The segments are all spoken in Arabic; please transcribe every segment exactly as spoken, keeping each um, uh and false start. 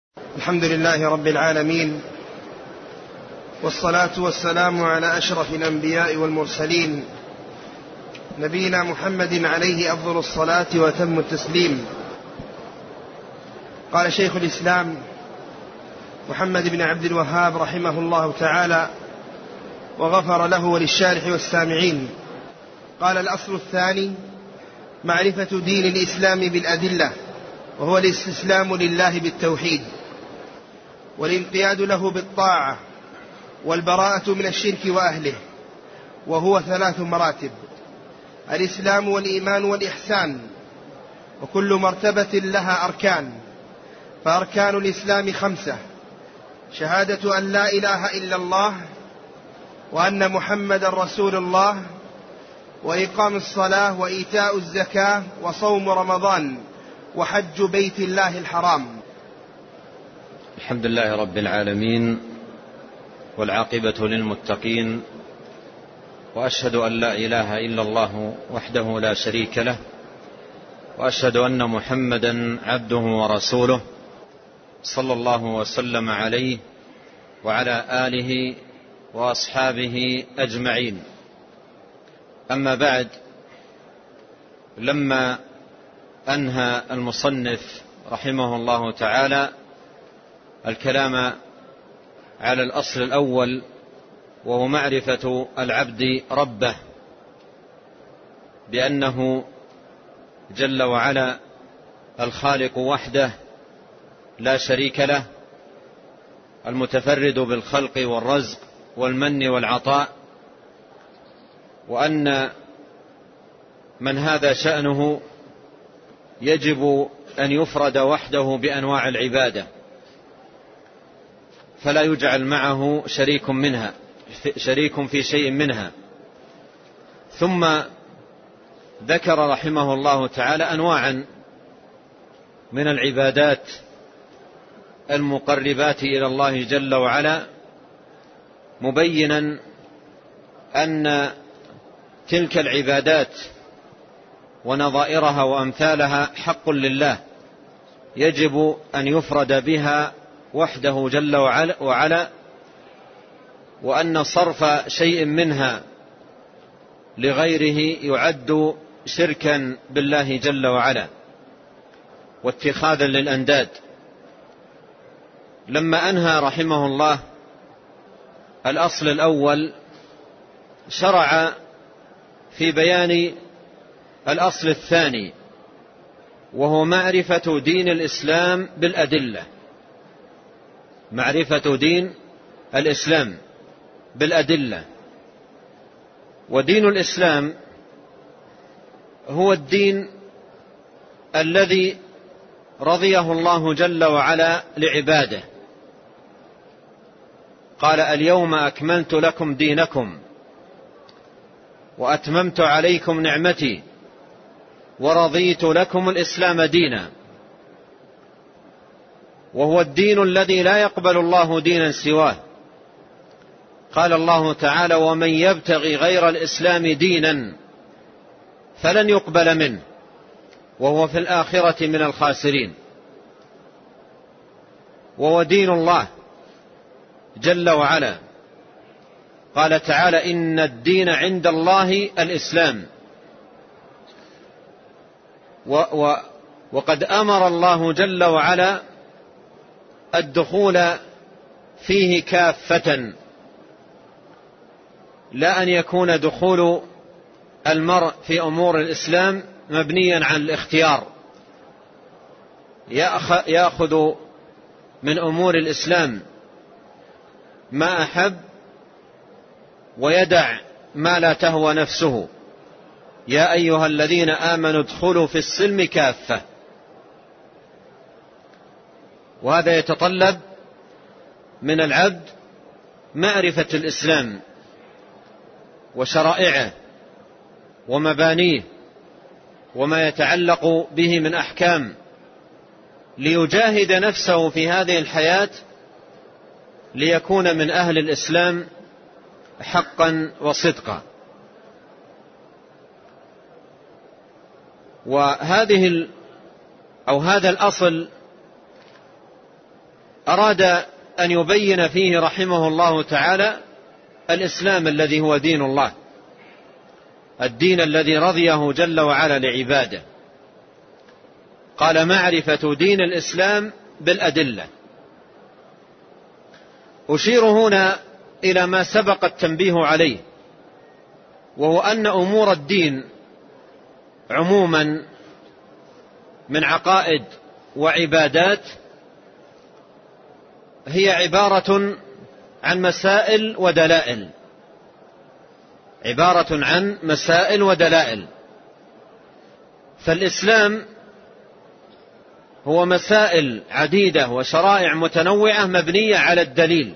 الحمد لله رب العالمين، والصلاة والسلام على أشرف الأنبياء والمرسلين، نبينا محمد عليه أفضل الصلاة وأتم التسليم. قال شيخ الإسلام محمد بن عبد الوهاب رحمه الله تعالى وغفر له وللشارح والسامعين. قال: الأصل الثاني معرفة دين الإسلام بالأدلة، وهو الاستسلام لله بالتوحيد، والانقياد له بالطاعة، والبراءة من الشرك وأهله، وهو ثلاث مراتب: الإسلام والإيمان والإحسان، وكل مرتبة لها أركان. فأركان الإسلام خمسة: شهادة أن لا إله إلا الله، وأن محمد رسول الله، وإقام الصلاة، وإيتاء الزكاة، وصوم رمضان، وحج بيت الله الحرام. الحمد لله رب العالمين، والعاقبة للمتقين، وأشهد أن لا إله إلا الله وحده لا شريك له، وأشهد أن محمدا عبده ورسوله، صلى الله وسلم عليه وعلى آله وأصحابه أجمعين. أما بعد، لما أنهى المصنف رحمه الله تعالى الكلام على الأصل الأول، وهو معرفة العبد ربه بأنه جل وعلا الخالق وحده لا شريك له، المتفرد بالخلق والرزق والمن والعطاء، وأن من هذا شأنه يجب أن يفرد وحده بأنواع العبادة، فلا يجعل معه شريك منها شريك في شيء منها. ثم ذكر رحمه الله تعالى أنواعا من العبادات المقربات إلى الله جل وعلا، مبينا أن تلك العبادات ونظائرها وأمثالها حق لله، يجب أن يفرد بها وحده جل وعلا، وأن صرف شيء منها لغيره يعد شركا بالله جل وعلا واتخاذا للأنداد. لما أنهى رحمه الله الأصل الأول، شرع في بيان الأصل الثاني، وهو معرفة دين الإسلام بالأدلة. معرفة دين الإسلام بالأدلة. ودين الإسلام هو الدين الذي رضيه الله جل وعلا لعباده. قال: اليوم أكملت لكم دينكم وأتممت عليكم نعمتي ورضيت لكم الإسلام دينا. وهو الدين الذي لا يقبل الله دينا سواه. قال الله تعالى: ومن يبتغي غير الإسلام دينا فلن يقبل منه وهو في الآخرة من الخاسرين. وهو دين الله جل وعلا. قال تعالى: إن الدين عند الله الإسلام. و و وقد أمر الله جل وعلا الدخول فيه كافة، لا أن يكون دخول المرء في أمور الإسلام مبنيا على الاختيار، يأخذ من أمور الإسلام ما أحب ويدع ما لا تهوى نفسه. يا أيها الذين آمنوا ادخلوا في السلم كافة. وهذا يتطلب من العبد معرفة الإسلام وشرائعه ومبانيه وما يتعلق به من أحكام، ليجاهد نفسه في هذه الحياة ليكون من أهل الإسلام حقا وصدقا. وهذه أو هذا الأصل أراد أن يبين فيه رحمه الله تعالى الإسلام الذي هو دين الله، الدين الذي رضيه جل وعلا لعباده. قال: معرفة دين الإسلام بالأدلة. أشير هنا إلى ما سبق التنبيه عليه، وهو أن أمور الدين عموما من عقائد وعبادات هي عبارة عن مسائل ودلائل، عبارة عن مسائل ودلائل. فالإسلام هو مسائل عديدة وشرائع متنوعة مبنية على الدليل،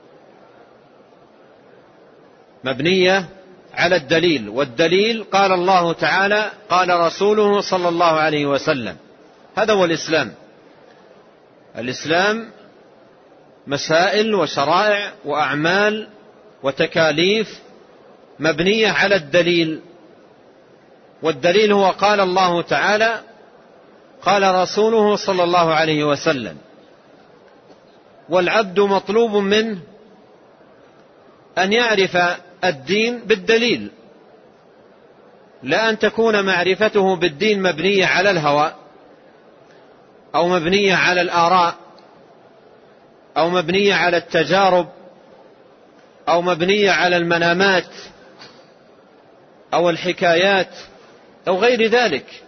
مبنية على الدليل. والدليل قال الله تعالى، قال رسوله صلى الله عليه وسلم. هذا هو الإسلام. الإسلام مسائل وشرائع وأعمال وتكاليف مبنية على الدليل، والدليل هو قال الله تعالى، قال رسوله صلى الله عليه وسلم. والعبد مطلوب منه أن يعرف الدين بالدليل، لا أن تكون معرفته بالدين مبنية على الهوى أو مبنية على الآراء أو مبنية على التجارب أو مبنية على المنامات أو الحكايات أو غير ذلك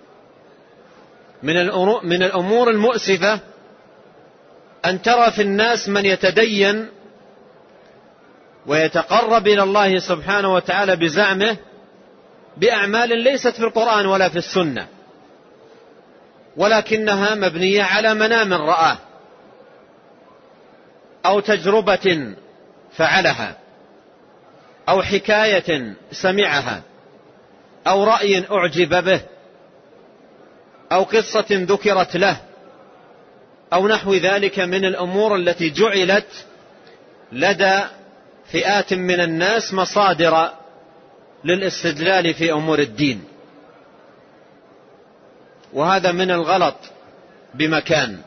من الأمور المؤسفة أن ترى في الناس من يتدين ويتقرب إلى الله سبحانه وتعالى بزعمه بأعمال ليست في القرآن ولا في السنة، ولكنها مبنية على منام رآه أو تجربة فعلها أو حكاية سمعها أو رأي أعجب به أو قصة ذكرت له أو نحو ذلك من الأمور التي جعلت لدى فئات من الناس مصادر للاستدلال في أمور الدين. وهذا من الغلط بمكان.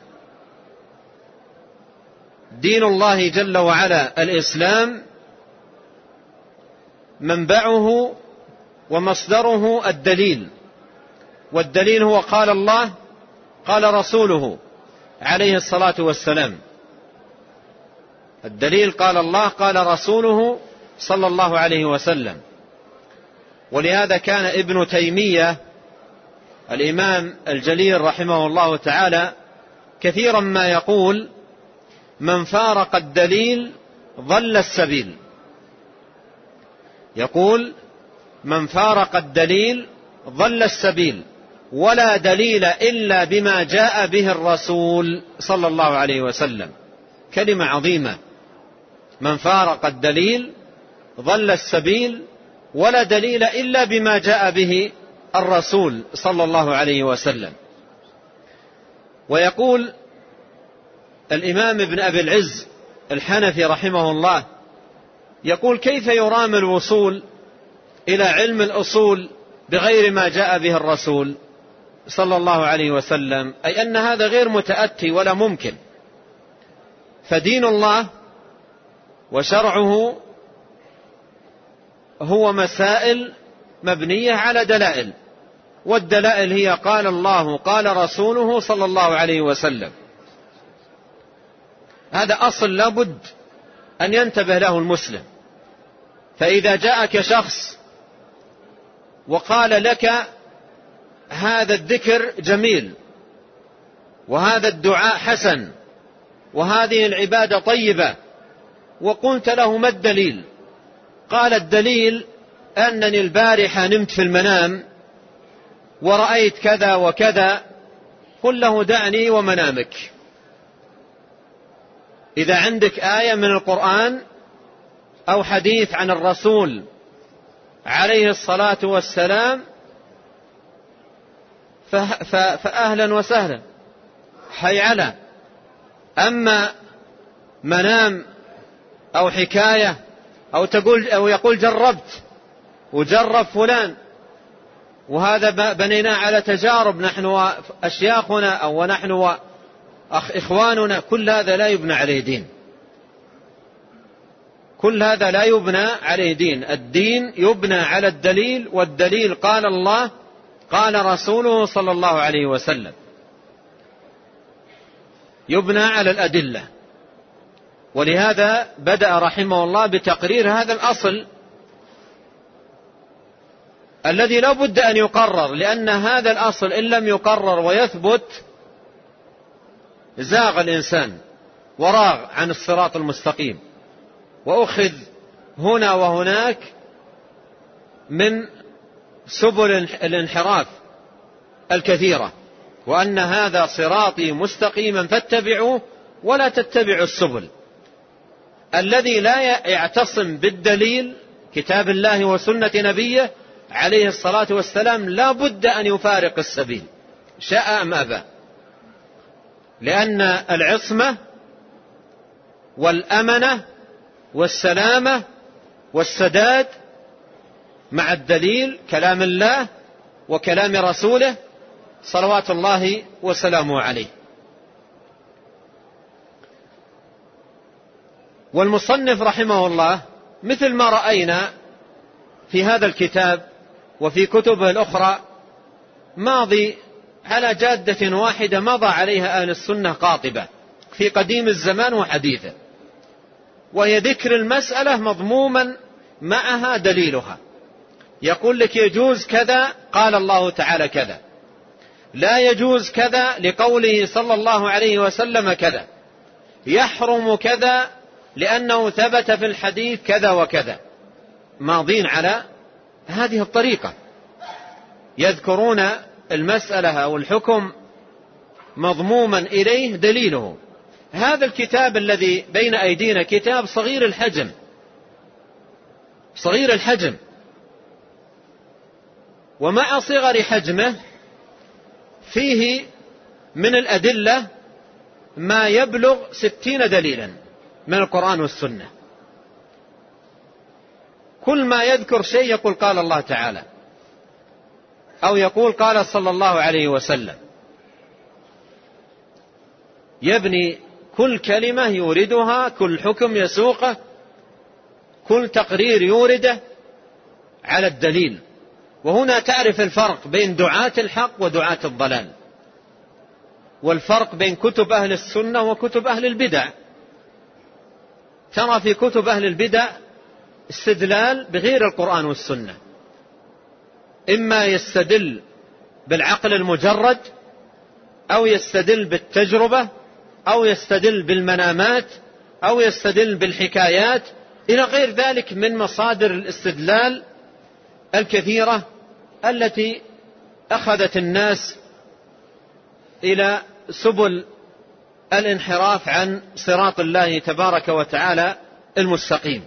دين الله جل وعلا الإسلام منبعه ومصدره الدليل، والدليل هو قال الله قال رسوله عليه الصلاة والسلام. الدليل قال الله قال رسوله صلى الله عليه وسلم. ولهذا كان ابن تيمية الإمام الجليل رحمه الله تعالى كثيرا ما يقول: من فارق الدليل ضل السبيل. يقول: من فارق الدليل ضل السبيل، ولا دليل إلا بما جاء به الرسول صلى الله عليه وسلم. كلمة عظيمة. من فارق الدليل ضل السبيل، ولا دليل إلا بما جاء به الرسول صلى الله عليه وسلم. ويقول الإمام ابن أبي العز الحنفي رحمه الله، يقول: كيف يرام الوصول إلى علم الأصول بغير ما جاء به الرسول صلى الله عليه وسلم؟ أي أن هذا غير متأتي ولا ممكن. فدين الله وشرعه هو مسائل مبنية على دلائل، والدلائل هي قال الله قال رسوله صلى الله عليه وسلم. هذا أصل لابد أن ينتبه له المسلم. فإذا جاءك شخص وقال لك: هذا الذكر جميل، وهذا الدعاء حسن، وهذه العبادة طيبة، وقلت له: ما الدليل؟ قال: الدليل أنني البارحة نمت في المنام ورأيت كذا وكذا. قل له: دعني ومنامك. إذا عندك آية من القرآن أو حديث عن الرسول عليه الصلاة والسلام فأهلا وسهلا، حي على. أما منام أو حكاية أو تقول أو يقول جربت وجرب فلان، وهذا بنيناه على تجارب نحن وأشياخنا أو ونحن أخ إخواننا، كل هذا لا يبنى عليه دين، كل هذا لا يبنى عليه دين. الدين يبنى على الدليل، والدليل قال الله قال رسوله صلى الله عليه وسلم، يبنى على الأدلة. ولهذا بدأ رحمه الله بتقرير هذا الأصل الذي لا بد أن يقرر، لأن هذا الأصل إن لم يقرر ويثبت زاغ الإنسان وراغ عن الصراط المستقيم، وأخذ هنا وهناك من سبل الانحراف الكثيرة، وأن هذا صراطي مستقيما فاتبعوه ولا تتبعوا السبل. الذي لا يعتصم بالدليل كتاب الله وسنة نبيه عليه الصلاة والسلام لا بد أن يفارق السبيل شاء أم أبى، لأن العصمة والأمنة والسلامة والسداد مع الدليل كلام الله وكلام رسوله صلوات الله وسلامه عليه. والمصنف رحمه الله مثل ما رأينا في هذا الكتاب وفي كتبه الأخرى ماضي على جادة واحدة مضى عليها أهل السنة قاطبة في قديم الزمان وحديثه، وهي ذكر المسألة مضموما معها دليلها. يقول لك يجوز كذا قال الله تعالى كذا، لا يجوز كذا لقوله صلى الله عليه وسلم كذا، يحرم كذا لأنه ثبت في الحديث كذا وكذا. ماضين على هذه الطريقة، يذكرون المسألة أو الحكم مضموما إليه دليله. هذا الكتاب الذي بين أيدينا كتاب صغير الحجم، صغير الحجم، ومع صغر حجمه فيه من الأدلة ما يبلغ ستين دليلا من القرآن والسنة. كل ما يذكر شيء يقول قال الله تعالى، أو يقول قال صلى الله عليه وسلم، يبني كل كلمة يوردها، كل حكم يسوقه، كل تقرير يورده على الدليل. وهنا تعرف الفرق بين دعاة الحق ودعاة الضلال، والفرق بين كتب أهل السنة وكتب أهل البدع. ترى في كتب أهل البدع استدلال بغير القرآن والسنة، إما يستدل بالعقل المجرد، أو يستدل بالتجربة، أو يستدل بالمنامات، أو يستدل بالحكايات، إلى غير ذلك من مصادر الاستدلال الكثيرة التي أخذت الناس إلى سبل الانحراف عن صراط الله تبارك وتعالى المستقيم.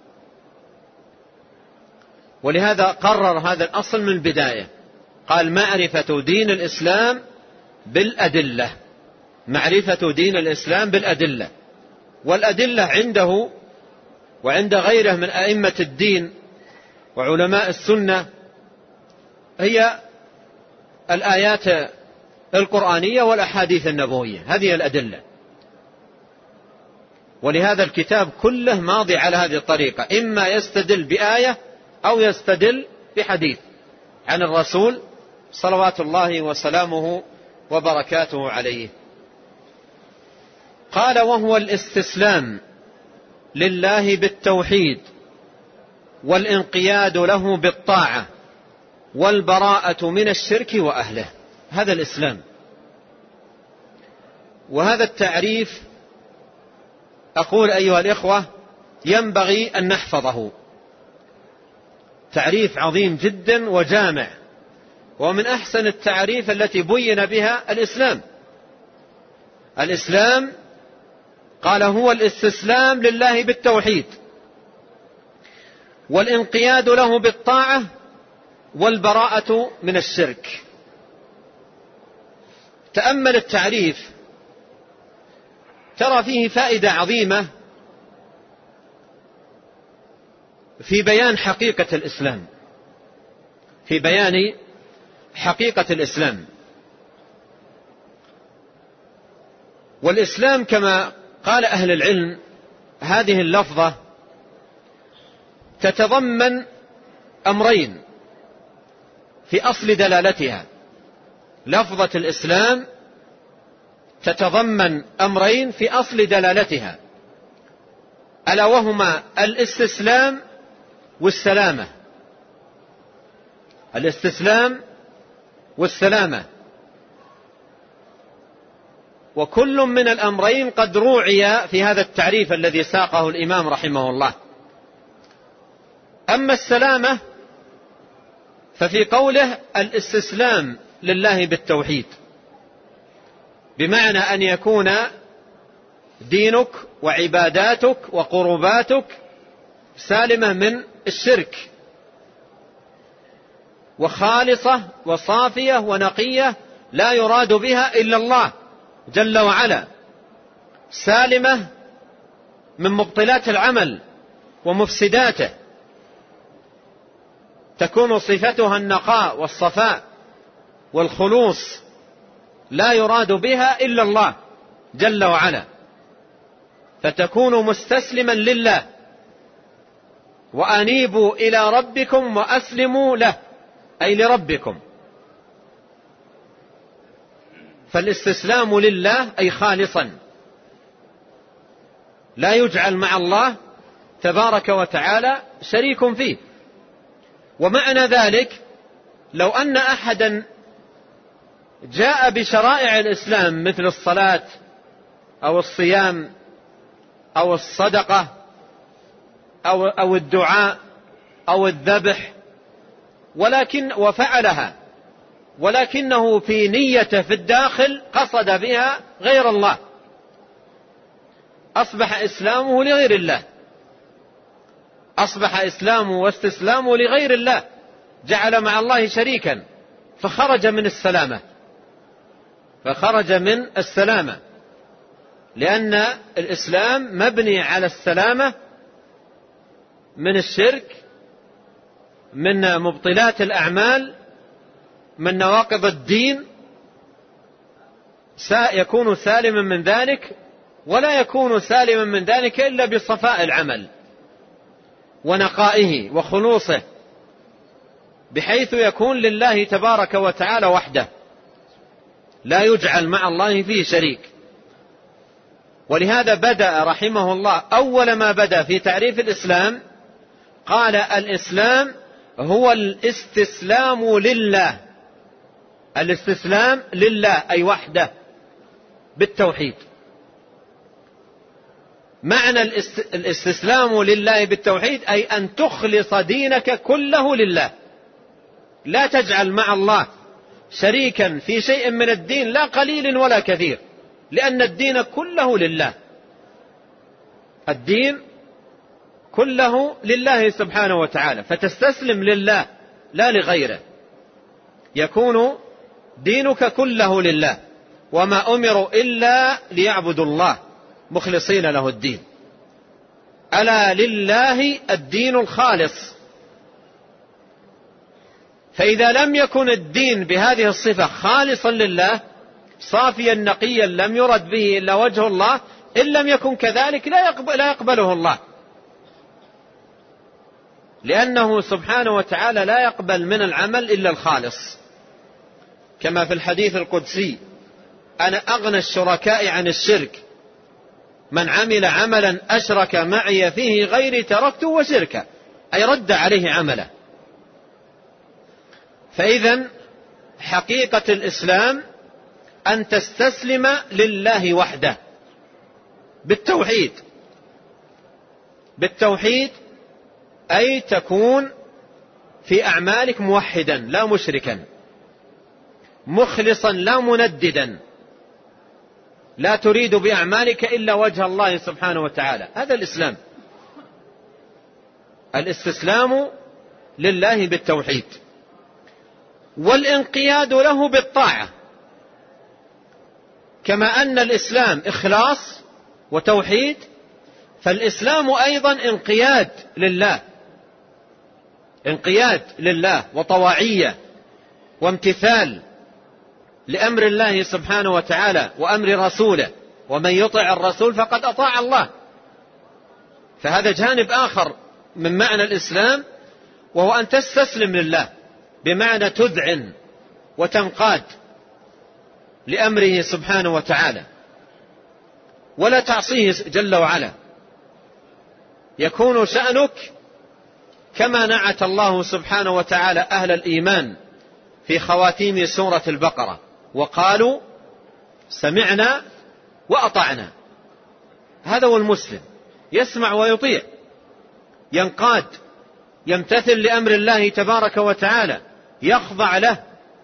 ولهذا قرر هذا الأصل من البداية، قال معرفة دين الإسلام بالأدلة، معرفة دين الإسلام بالأدلة. والأدلة عنده وعند غيره من أئمة الدين وعلماء السنة هي الآيات القرآنية والأحاديث النبوية، هذه الأدلة. ولهذا الكتاب كله ماضي على هذه الطريقة، إما يستدل بآية أو يستدل بحديث عن الرسول صلوات الله وسلامه وبركاته عليه. قال وهو الاستسلام لله بالتوحيد، والانقياد له بالطاعة، والبراءة من الشرك وأهله. هذا الإسلام. وهذا التعريف أقول أيها الإخوة ينبغي أن نحفظه، تعريف عظيم جدا وجامع، ومن أحسن التعريف التي بين بها الإسلام. الإسلام قال هو الاستسلام لله بالتوحيد، والانقياد له بالطاعة، والبراءة من الشرك. تأمل التعريف ترى فيه فائدة عظيمة في بيان حقيقة الإسلام، في بيان حقيقة الإسلام. والإسلام كما قال أهل العلم هذه اللفظة تتضمن أمرين في أصل دلالتها. لفظة الإسلام تتضمن أمرين في أصل دلالتها، ألا وهما الاستسلام والسلامة. الاستسلام والسلامة، وكل من الأمرين قد روعي في هذا التعريف الذي ساقه الإمام رحمه الله. أما السلامة ففي قوله الاستسلام لله بالتوحيد، بمعنى أن يكون دينك وعباداتك وقرباتك سالمة من الشرك، وخالصة وصافية ونقية لا يراد بها إلا الله جل وعلا، سالمة من مبطلات العمل ومفسداته، تكون صفتها النقاء والصفاء والخلوص، لا يراد بها إلا الله جل وعلا، فتكون مستسلما لله. وأنيبوا إلى ربكم وأسلموا له، أي لربكم. فالاستسلام لله أي خالصا، لا يجعل مع الله تبارك وتعالى شريك فيه. ومعنى ذلك لو أن أحدا جاء بشرائع الإسلام مثل الصلاة أو الصيام أو الصدقة أو, أو الدعاء أو الذبح ولكن وفعلها، ولكنه في نيته في الداخل قصد بها غير الله، أصبح إسلامه لغير الله، أصبح إسلامه واستسلامه لغير الله، جعل مع الله شريكا، فخرج من السلامة فخرج من السلامة لأن الإسلام مبني على السلامة من الشرك، من مبطلات الأعمال، من نواقض الدين، يكون سالما من ذلك، ولا يكون سالما من ذلك إلا بصفاء العمل ونقائه وخلوصه، بحيث يكون لله تبارك وتعالى وحده، لا يجعل مع الله فيه شريك. ولهذا بدأ رحمه الله أول ما بدأ في تعريف الإسلام قال الإسلام هو الاستسلام لله. الاستسلام لله أي وحده بالتوحيد. معنى الاستسلام لله بالتوحيد أي أن تخلص دينك كله لله، لا تجعل مع الله شريكا في شيء من الدين، لا قليل ولا كثير، لأن الدين كله لله، الدين كله لله سبحانه وتعالى، فتستسلم لله لا لغيره، يكون دينك كله لله. وما أمروا إلا ليعبدوا الله مخلصين له الدين، ألا لله الدين الخالص. فإذا لم يكن الدين بهذه الصفة خالصا لله صافيا نقيا لم يرد به إلا وجه الله، إن لم يكن كذلك لا يقبل لا يقبله الله، لأنه سبحانه وتعالى لا يقبل من العمل إلا الخالص، كما في الحديث القدسي: أنا أغنى الشركاء عن الشرك، من عمل عملا أشرك معي فيه غيري تركته وشركه، أي رد عليه عمله. فإذن حقيقة الإسلام أن تستسلم لله وحده بالتوحيد. بالتوحيد أي تكون في أعمالك موحدا لا مشركا، مخلصا لا منددا، لا تريد بأعمالك إلا وجه الله سبحانه وتعالى. هذا الإسلام، الاستسلام لله بالتوحيد، والانقياد له بالطاعة. كما أن الإسلام إخلاص وتوحيد، فالإسلام أيضا انقياد لله، انقياد لله وطواعية وامتثال لأمر الله سبحانه وتعالى وأمر رسوله ومن يطع الرسول فقد أطاع الله. فهذا جانب آخر من معنى الإسلام، وهو أن تستسلم لله، بمعنى تذعن وتنقاد لأمره سبحانه وتعالى ولا تعصيه جل وعلا. يكون شأنك كما نعت الله سبحانه وتعالى أهل الإيمان في خواتيم سورة البقرة: وقالوا سمعنا وأطعنا. هذا هو المسلم، يسمع ويطيع، ينقاد، يمتثل لأمر الله تبارك وتعالى، يخضع له.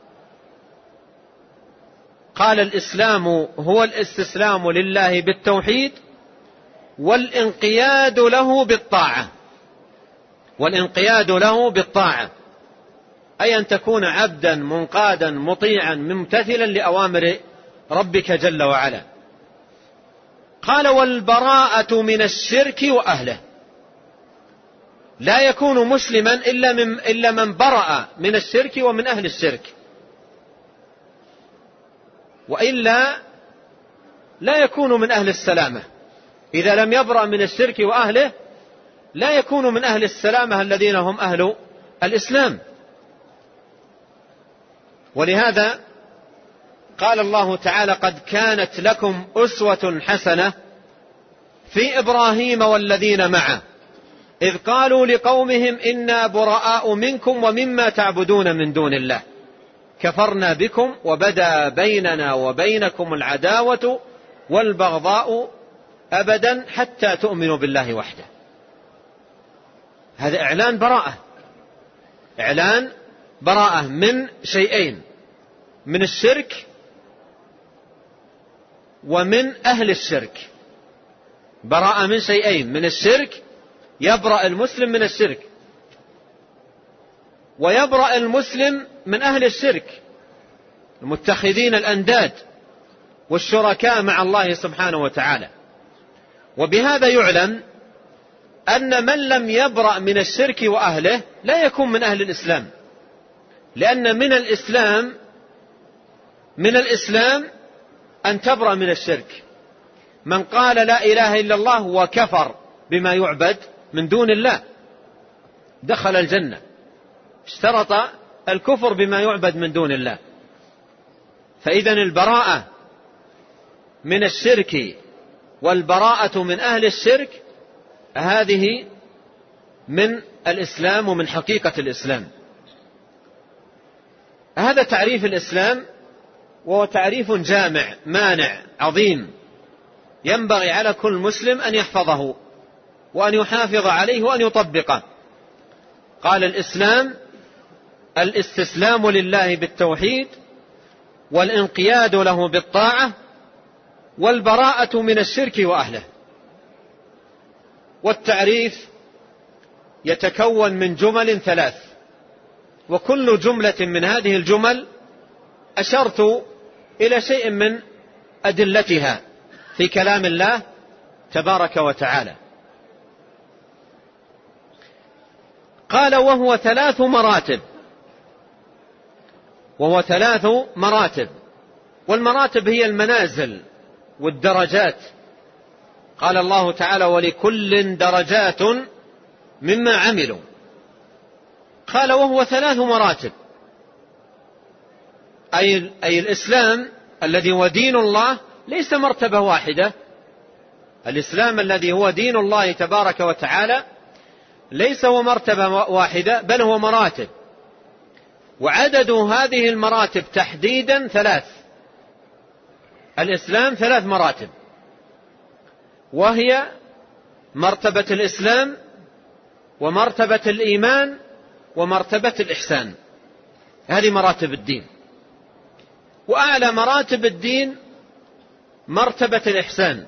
قال الإسلام هو الاستسلام لله بالتوحيد والانقياد له بالطاعة. والانقياد له بالطاعة أي أن تكون عبدا منقادا مطيعا ممتثلا لأوامر ربك جل وعلا. قال: والبراءة من الشرك وأهله. لا يكون مسلما إلا من, إلا من برأ من الشرك ومن أهل الشرك، وإلا لا يكون من أهل السلامة. إذا لم يبرأ من الشرك وأهله لا يكون من أهل السلامة الذين هم أهل الإسلام. ولهذا قال الله تعالى: قد كانت لكم أسوة حسنة في إبراهيم والذين معه إذ قالوا لقومهم إنا براء منكم ومما تعبدون من دون الله كفرنا بكم وبدا بيننا وبينكم العداوة والبغضاء أبدا حتى تؤمنوا بالله وحده. هذا إعلان براءة، إعلان براءة من شيئين: من الشرك ومن أهل الشرك. براءة من شيئين: من الشرك، يبرأ المسلم من الشرك، ويبرأ المسلم من أهل الشرك المتخذين الأنداد والشركاء مع الله سبحانه وتعالى. وبهذا يعلم أن من لم يبرأ من الشرك وأهله لا يكون من أهل الإسلام، لأن من الإسلام من الإسلام أن تبرأ من الشرك. من قال لا إله إلا الله وكفر بما يعبد من دون الله دخل الجنة، اشترط الكفر بما يعبد من دون الله. فإذن البراءة من الشرك والبراءة من أهل الشرك هذه من الإسلام ومن حقيقة الإسلام. هذا تعريف الإسلام، وهو تعريف جامع مانع عظيم ينبغي على كل مسلم أن يحفظه وأن يحافظ عليه وأن يطبقه. قال: الإسلام الاستسلام لله بالتوحيد والانقياد له بالطاعة والبراءة من الشرك وأهله. والتعريف يتكون من جمل ثلاث، وكل جملة من هذه الجمل أشرت إلى شيء من أدلتها في كلام الله تبارك وتعالى. قال: وهو ثلاث مراتب. وهو ثلاث مراتب، والمراتب هي المنازل والدرجات. قال الله تعالى: ولكل درجات مما عملوا. قال: وهو ثلاث مراتب، أي, أي الإسلام الذي هو دين الله ليس مرتبة واحدة. الإسلام الذي هو دين الله تبارك وتعالى ليس هو مرتبة واحدة، بل هو مراتب. وعدد هذه المراتب تحديدا ثلاث. الإسلام ثلاث مراتب، وهي مرتبة الإسلام ومرتبة الإيمان ومرتبة الإحسان. هذه مراتب الدين. وأعلى مراتب الدين مرتبة الإحسان،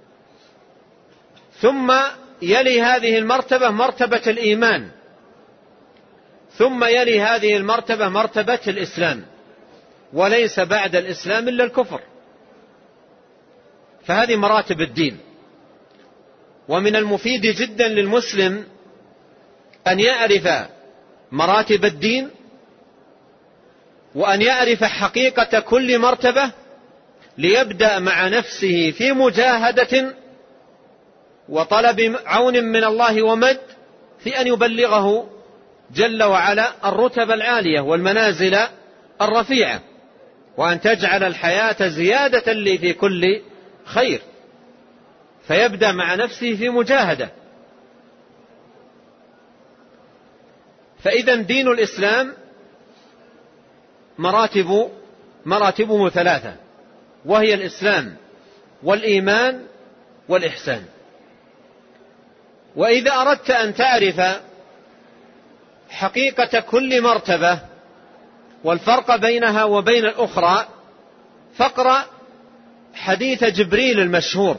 ثم يلي هذه المرتبة مرتبة الإيمان، ثم يلي هذه المرتبة مرتبة الإسلام، وليس بعد الإسلام إلا الكفر. فهذه مراتب الدين. ومن المفيد جدا للمسلم أن يعرف مراتب الدين، وأن يعرف حقيقة كل مرتبة، ليبدأ مع نفسه في مجاهدة وطلب عون من الله ومد في أن يبلغه جل وعلا الرتب العالية والمنازل الرفيعة، وأن تجعل الحياة زيادة لي في كل خير، فيبدأ مع نفسه في مجاهدة. فإذا دين الإسلام مراتب مراتبه ثلاثة، وهي الإسلام والإيمان والإحسان. وإذا أردت أن تعرف حقيقة كل مرتبة والفرق بينها وبين الأخرى فاقرأ حديث جبريل المشهور،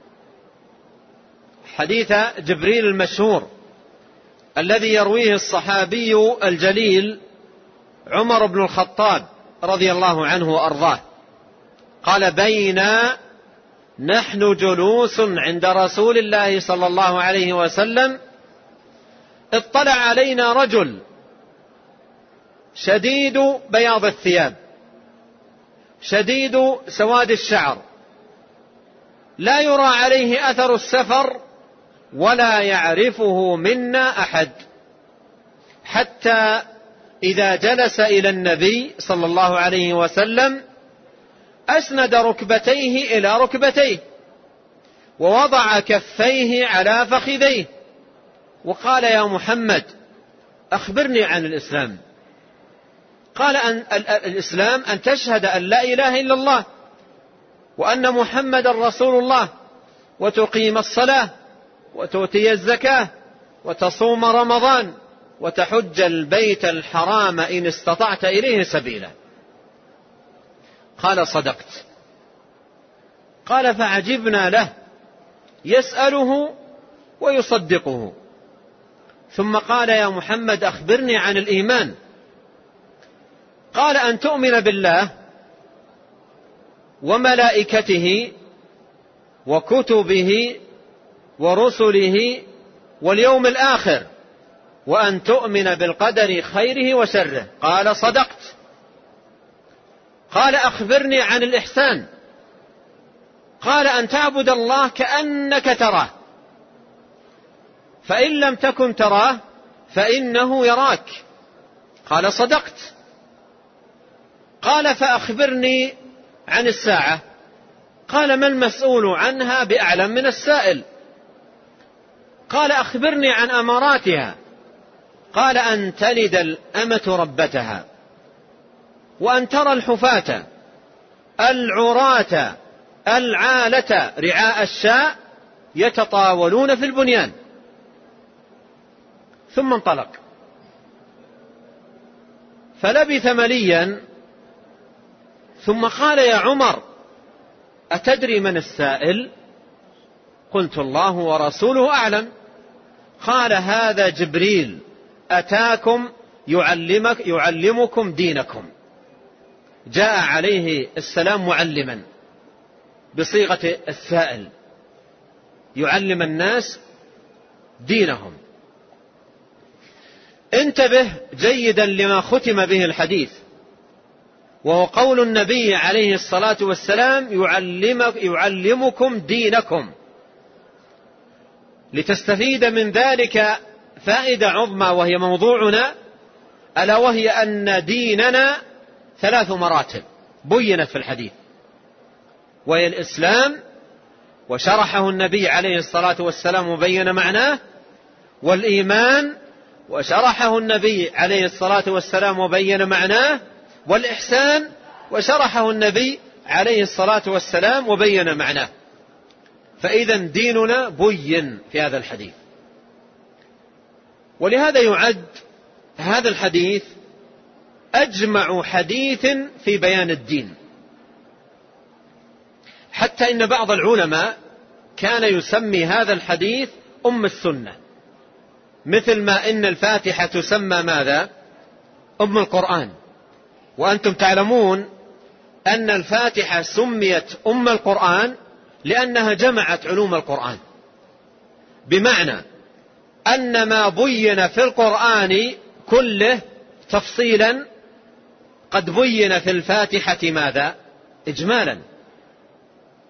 حديث جبريل المشهور الذي يرويه الصحابي الجليل عمر بن الخطاب رضي الله عنه وأرضاه، قال: بينا نحن جلوس عند رسول الله صلى الله عليه وسلم اطلع علينا رجل شديد بياض الثياب شديد سواد الشعر، لا يرى عليه أثر السفر ولا يعرفه منا أحد، حتى إذا جلس إلى النبي صلى الله عليه وسلم أسند ركبتيه إلى ركبتيه ووضع كفيه على فخذيه وقال: يا محمد أخبرني عن الإسلام. قال: أن الإسلام أن تشهد أن لا إله إلا الله وأن محمد رسول الله، وتقيم الصلاة، وتؤتي الزكاة، وتصوم رمضان، وتحج البيت الحرام إن استطعت إليه سبيلا. قال: صدقت. قال: فعجبنا له يسأله ويصدقه. ثم قال: يا محمد أخبرني عن الإيمان. قال: أن تؤمن بالله وملائكته وكتبه ورسله واليوم الآخر، وأن تؤمن بالقدر خيره وشره. قال: صدقت. قال: أخبرني عن الإحسان. قال: أن تعبد الله كأنك تراه، فإن لم تكن تراه فإنه يراك. قال: صدقت. قال: فأخبرني عن الساعة. قال: ما المسؤول عنها بأعلم من السائل. قال: أخبرني عن أماراتها. قال: أن تلد الأمة ربتها، وأن ترى الحفاة العراة العالة رعاء الشاء يتطاولون في البنيان. ثم انطلق، فلبث مليا، ثم قال: يا عمر أتدري من السائل؟ قلت: الله ورسوله أعلم. قال: هذا جبريل أتاكم يعلمك يعلمكم دينكم. جاء عليه السلام معلما بصيغة السائل، يعلم الناس دينهم. انتبه جيدا لما ختم به الحديث، وهو قول النبي عليه الصلاة والسلام: يعلمك يعلمكم دينكم، لتستفيد من ذلك فائدة عظمى، وهي موضوعنا، ألا وهي أن ديننا ثلاث مراتب بينت في الحديث، وهي الإسلام، وشرحه النبي عليه الصلاة والسلام وبين معناه، والإيمان، وشرحه النبي عليه الصلاة والسلام وبين معناه، والإحسان، وشرحه النبي عليه الصلاة والسلام وبين معناه. فإذا ديننا بين في هذا الحديث، ولهذا يعد هذا الحديث أجمع حديث في بيان الدين، حتى إن بعض العلماء كان يسمي هذا الحديث أم السنة، مثل ما إن الفاتحة تسمى ماذا؟ أم القرآن. وأنتم تعلمون أن الفاتحة سميت أم القرآن لأنها جمعت علوم القرآن، بمعنى أن ما بين في القرآن كله تفصيلا قد بين في الفاتحة ماذا؟ إجمالا.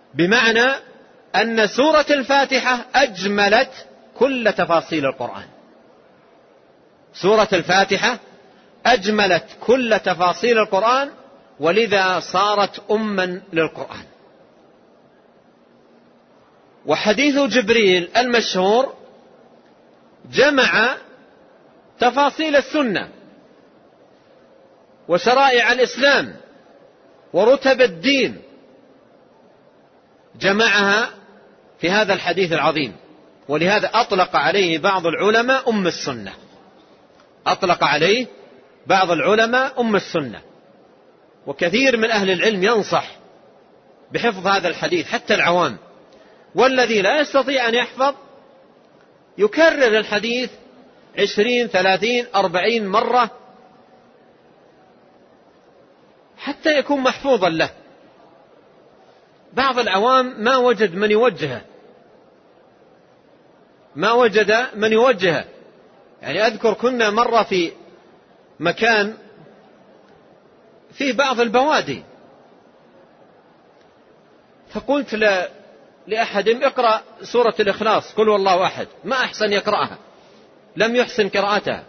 بمعنى أن سورة الفاتحة أجملت كل تفاصيل القرآن. سورة الفاتحة أجملت كل تفاصيل القرآن، ولذا صارت أما للقرآن. وحديث جبريل المشهور جمع تفاصيل السنة وشرائع الإسلام ورتب الدين، جمعها في هذا الحديث العظيم. ولهذا أطلق عليه بعض العلماء أم السنة، أطلق عليه بعض العلماء أم السنة. وكثير من أهل العلم ينصح بحفظ هذا الحديث حتى العوام، والذي لا يستطيع أن يحفظ يكرر الحديث عشرين ثلاثين أربعين مرة حتى يكون محفوظا له. بعض العوام ما وجد من يوجهه، ما وجد من يوجهه. يعني أذكر كنا مرة في مكان في بعض البوادي، فقلت ل... لأحدهم اقرأ سورة الإخلاص قل والله أحد، ما أحسن يقرأها، لم يحسن قراءتها.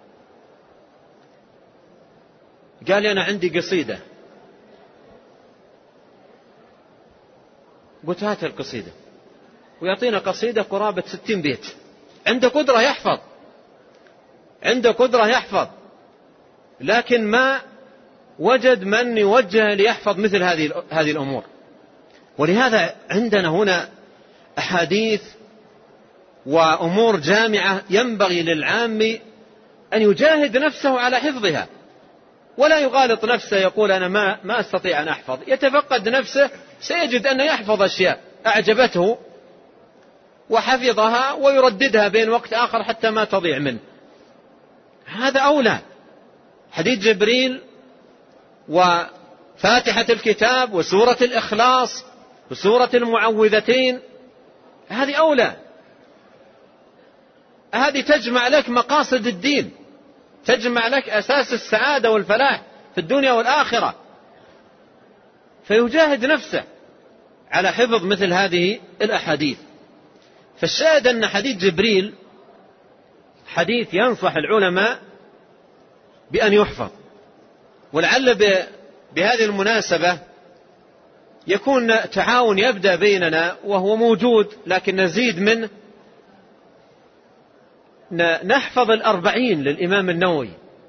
قال لي أنا عندي قصيدة. قلت هات القصيدة، ويعطينا قصيدة قرابة ستين بيت. عنده قدرة يحفظ، عنده قدرة يحفظ، لكن ما وجد من يوجه ليحفظ مثل هذه هذه الأمور. ولهذا عندنا هنا أحاديث وأمور جامعة ينبغي للعام أن يجاهد نفسه على حفظها، ولا يغالط نفسه يقول أنا ما ما أستطيع أن أحفظ. يتفقد نفسه سيجد أن يحفظ أشياء أعجبته وحفظها ويرددها بين وقت آخر حتى ما تضيع منه. هذا أولى. حديث جبريل وفاتحة الكتاب وسورة الإخلاص وسورة المعوذتين هذه أولى. هذه تجمع لك مقاصد الدين، تجمع لك أساس السعادة والفلاح في الدنيا والآخرة. فيجاهد نفسه على حفظ مثل هذه الأحاديث. فالشاهد أن حديث جبريل حديث ينصح العلماء بأن يحفظ. ولعل بهذه المناسبة يكون تعاون يبدأ بيننا وهو موجود، لكن نزيد منه، نحفظ الأربعين للإمام النووي.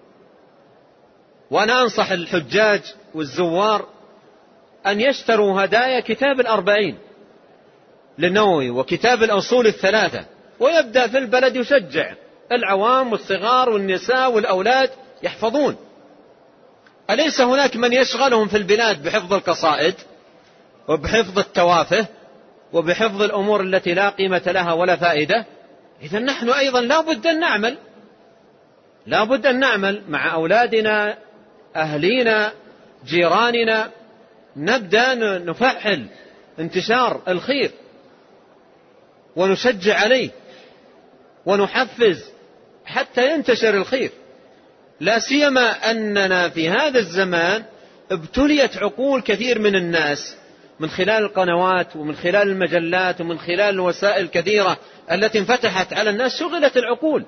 وأنا أنصح الحجاج والزوار أن يشتروا هدايا كتاب الأربعين للنووي وكتاب الأصول الثلاثة، ويبدأ في البلد يشجع العوام والصغار والنساء والأولاد يحفظون. أليس هناك من يشغلهم في البلاد بحفظ القصائد وبحفظ التوافه وبحفظ الأمور التي لا قيمة لها ولا فائدة؟ إذن نحن أيضا لا بد أن نعمل، لا بد أن نعمل مع أولادنا أهلينا جيراننا، نبدأ نفعل انتشار الخير ونشجع عليه ونحفز حتى ينتشر الخير. لا سيما أننا في هذا الزمان ابتليت عقول كثير من الناس من خلال القنوات ومن خلال المجلات ومن خلال الوسائل الكثيرة التي انفتحت على الناس، شغلت العقول.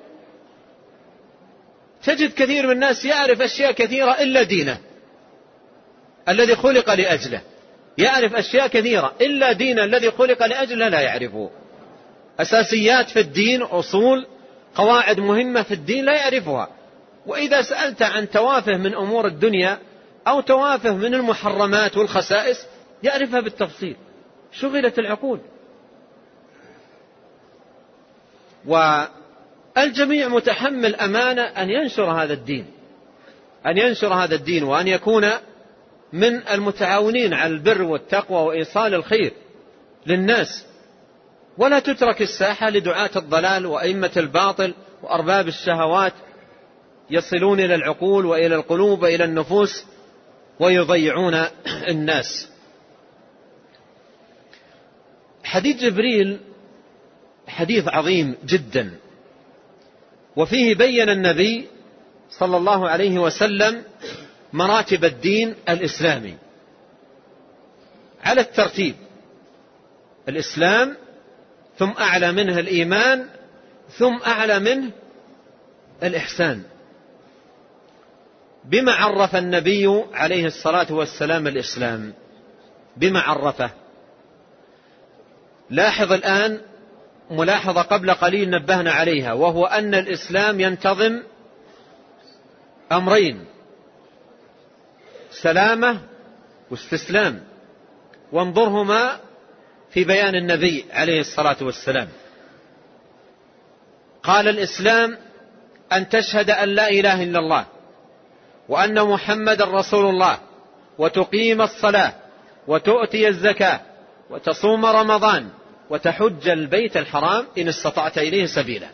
تجد كثير من الناس يعرف أشياء كثيرة إلا دينه الذي خلق لأجله، يعرف أشياء كثيرة إلا دينه الذي خلق لأجله لا يعرفه. أساسيات في الدين، أصول، قواعد مهمة في الدين لا يعرفها. وإذا سألت عن توافه من أمور الدنيا أو توافه من المحرمات والخسائس يعرفها بالتفصيل. شغلت العقول. والجميع متحمل أمانة أن ينشر هذا الدين، أن ينشر هذا الدين وأن يكون من المتعاونين على البر والتقوى وإيصال الخير للناس. ولا تترك الساحة لدعاة الضلال وأئمة الباطل وأرباب الشهوات يصلون إلى العقول وإلى القلوب وإلى النفوس ويضيعون الناس. حديث جبريل حديث عظيم جدا، وفيه بين النبي صلى الله عليه وسلم مراتب الدين الإسلامي على الترتيب. الإسلام، ثم أعلى منه الإيمان، ثم أعلى منه الإحسان. بما عرف النبي عليه الصلاة والسلام الإسلام؟ بما عرفه؟ لاحظ الآن ملاحظة قبل قليل نبهنا عليها، وهو أن الإسلام ينتظم أمرين: سلامة واستسلام، وانظرهما في بيان النبي عليه الصلاة والسلام. قال: الإسلام أن تشهد أن لا إله إلا الله وأن محمد رسول الله، وتقيم الصلاة، وتؤتي الزكاة، وتصوم رمضان، وتحج البيت الحرام إن استطعت إليه سبيلا.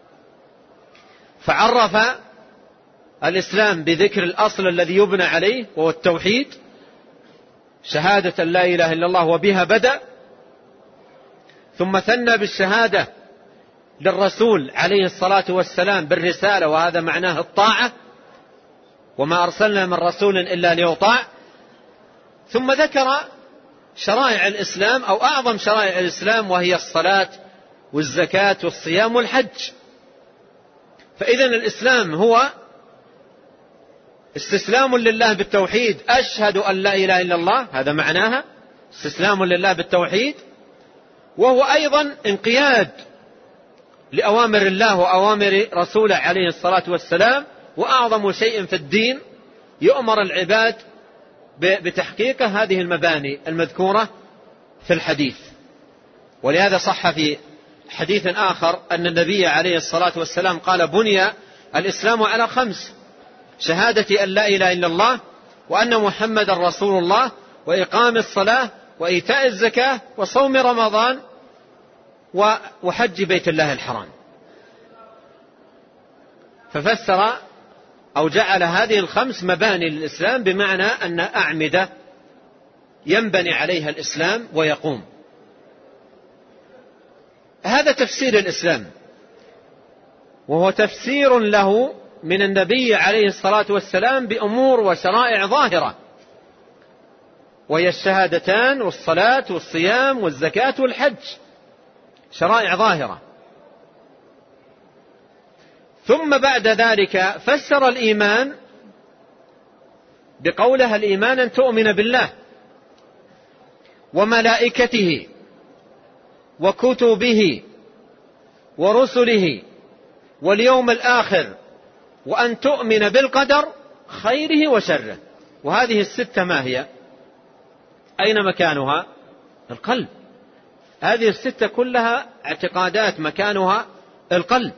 فعرف الإسلام بذكر الأصل الذي يبنى عليه وهو التوحيد، شهادة لا إله إلا الله، وبها بدأ. ثم ثنى بالشهادة للرسول عليه الصلاة والسلام بالرسالة، وهذا معناه الطاعة، وما أرسلنا من رسول إلا ليطاع. ثم ذكر شرائع الإسلام أو أعظم شرائع الإسلام، وهي الصلاة والزكاة والصيام والحج. فإذن الإسلام هو استسلام لله بالتوحيد، أشهد أن لا إله إلا الله، هذا معناها استسلام لله بالتوحيد، وهو أيضا انقياد لأوامر الله وأوامر رسوله عليه الصلاة والسلام. وأعظم شيء في الدين يؤمر العباد بتحقيق هذه المباني المذكورة في الحديث. ولهذا صح في حديث آخر أن النبي عليه الصلاة والسلام قال: بني الإسلام على خمس: شهادة أن لا إله إلا الله، وأن محمد رسول الله، وإقام الصلاة، وإيتاء الزكاة، وصوم رمضان، وحج بيت الله الحرام. ففسر أو جعل هذه الخمس مباني للإسلام، بمعنى أن أعمدة ينبني عليها الإسلام ويقوم. هذا تفسير الإسلام، وهو تفسير له من النبي عليه الصلاة والسلام بأمور وشرائع ظاهرة، وهي الشهادتان والصلاة والصيام والزكاة والحج، شرائع ظاهرة. ثم بعد ذلك فسر الإيمان بقولها: الإيمان أن تؤمن بالله وملائكته وكتبه ورسله واليوم الآخر، وأن تؤمن بالقدر خيره وشره. وهذه الستة ما هي؟ أين مكانها؟ القلب. هذه الستة كلها اعتقادات، مكانها القلب.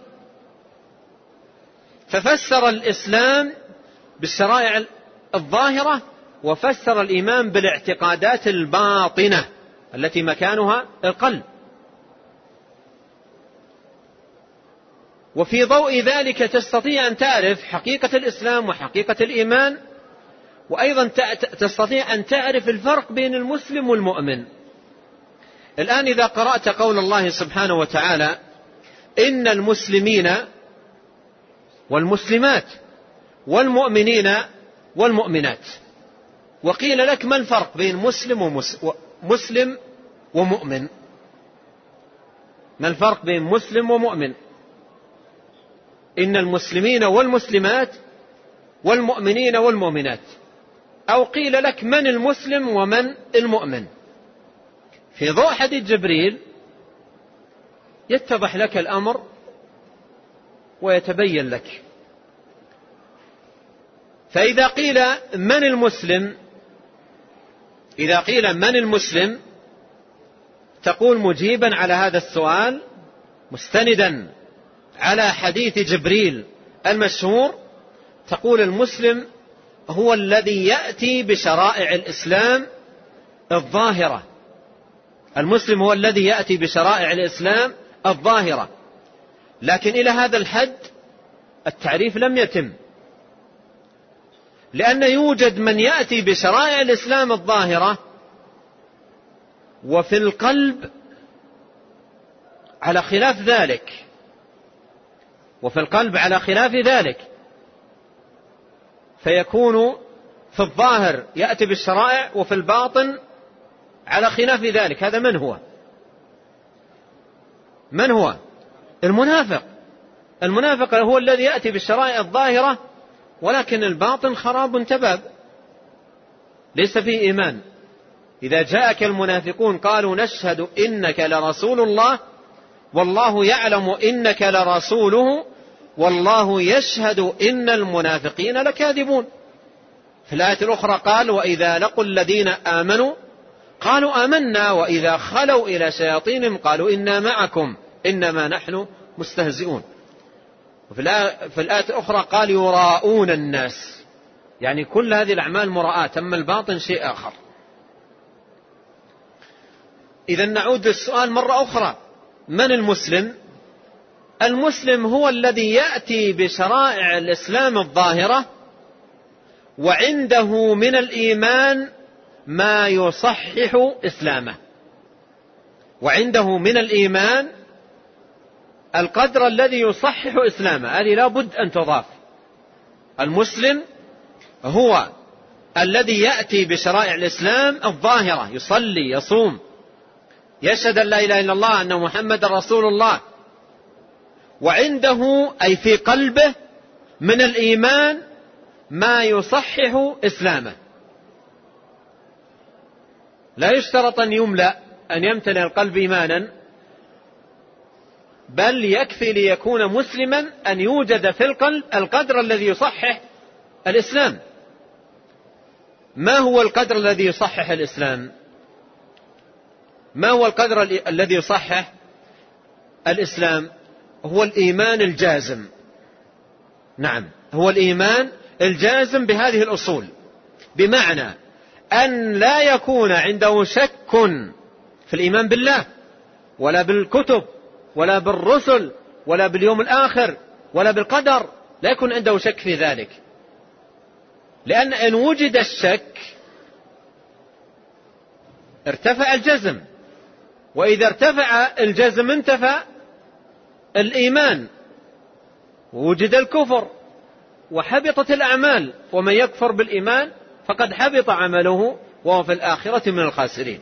ففسر الإسلام بالشرائع الظاهرة، وفسر الإيمان بالاعتقادات الباطنة التي مكانها القلب. وفي ضوء ذلك تستطيع أن تعرف حقيقة الإسلام وحقيقة الإيمان، وأيضا تستطيع أن تعرف الفرق بين المسلم والمؤمن. الآن إذا قرأت قول الله سبحانه وتعالى: إن المسلمين والمسلمات والمؤمنين والمؤمنات، وقيل لك: ما الفرق بين مسلم ومسلم ومؤمن؟ ما الفرق بين مسلم ومؤمن؟ إن المسلمين والمسلمات والمؤمنين والمؤمنات. أو قيل لك: من المسلم ومن المؤمن؟ في ضوء حديث جبريل يتضح لك الأمر ويتبين لك. فإذا قيل: من المسلم؟ إذا قيل: من المسلم؟ تقول مجيبا على هذا السؤال مستندا على حديث جبريل المشهور، تقول: المسلم هو الذي يأتي بشرائع الإسلام الظاهرة. المسلم هو الذي يأتي بشرائع الإسلام الظاهرة. لكن إلى هذا الحد التعريف لم يتم، لأن يوجد من يأتي بشرائع الإسلام الظاهرة وفي القلب على خلاف ذلك، وفي القلب على خلاف ذلك، فيكون في الظاهر يأتي بالشرائع وفي الباطن على خلاف ذلك. هذا من هو؟ من هو؟ المنافق. المنافق هو الذي يأتي بالشرائع الظاهرة ولكن الباطن خراب تباب، ليس فيه إيمان. إذا جاءك المنافقون قالوا نشهد إنك لرسول الله والله يعلم إنك لرسوله والله يشهد إن المنافقين لكاذبون. في الآية الأخرى قال وإذا لقوا الذين آمنوا قالوا آمنا وإذا خلوا إلى شياطينهم قالوا إنا معكم إنما نحن مستهزئون. وفي الآية الأخرى قال يراءون الناس، يعني كل هذه الأعمال مراءة، أما الباطن شيء آخر. إذا نعود للسؤال مرة أخرى، من المسلم؟ المسلم هو الذي يأتي بشرائع الإسلام الظاهرة وعنده من الإيمان ما يصحح إسلامه، وعنده من الإيمان القدر الذي يصحح إسلامه. هذه لا بد أن تضاف. المسلم هو الذي يأتي بشرائع الإسلام الظاهرة، يصلي يصوم يشهد أن لا إله إلا الله أن محمد رسول الله، وعنده أي في قلبه من الإيمان ما يصحح إسلامه. لا يشترط أن يملأ أن يمتلئ القلب إيمانا، بل يكفي ليكون مسلما أن يوجد في القلب القدر الذي يصحح الإسلام. ما هو القدر الذي يصحح الإسلام؟ ما هو القدر الذي يصحح الإسلام؟ هو الإيمان الجازم. نعم، هو الإيمان الجازم بهذه الأصول، بمعنى أن لا يكون عنده شك في الإيمان بالله ولا بالكتب ولا بالرسل ولا باليوم الآخر ولا بالقدر، لا يكون عنده شك في ذلك، لأن إن وجد الشك ارتفع الجزم، وإذا ارتفع الجزم انتفى الإيمان، ووجد الكفر وحبطت الأعمال، ومن يكفر بالإيمان فقد حبط عمله وهو في الآخرة من الخاسرين.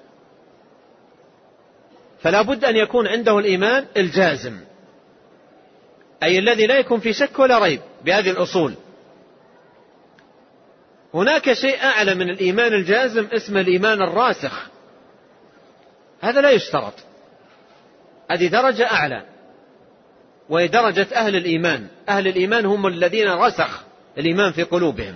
فلا بد أن يكون عنده الإيمان الجازم، أي الذي لا يكون في شك ولا ريب بهذه الأصول. هناك شيء أعلى من الإيمان الجازم اسمه الإيمان الراسخ، هذا لا يشترط، هذه درجة أعلى وهي درجة أهل الإيمان. أهل الإيمان هم الذين رسخ الإيمان في قلوبهم،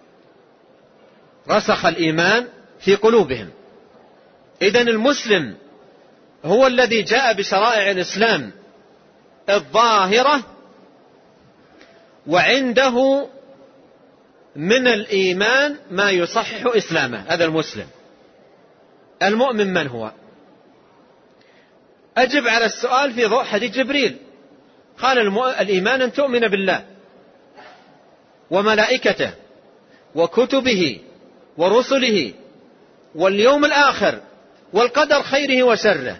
رسخ الإيمان في قلوبهم. إذن المسلم هو الذي جاء بشرائع الإسلام الظاهرة وعنده من الإيمان ما يصحح إسلامه، هذا المسلم. المؤمن من هو؟ أجب على السؤال في ضوء حديث جبريل. قال الإيمان أن تؤمن بالله وملائكته وكتبه ورسله واليوم الآخر والقدر خيره وشره.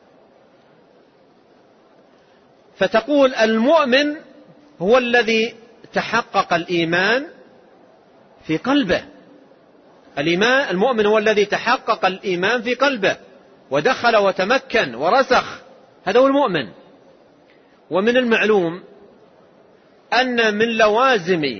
فتقول المؤمن هو الذي تحقق الإيمان في قلبه. الإيمان المؤمن هو الذي تحقق الإيمان في قلبه ودخل وتمكن ورسخ، هذا هو المؤمن. ومن المعلوم أن من لوازم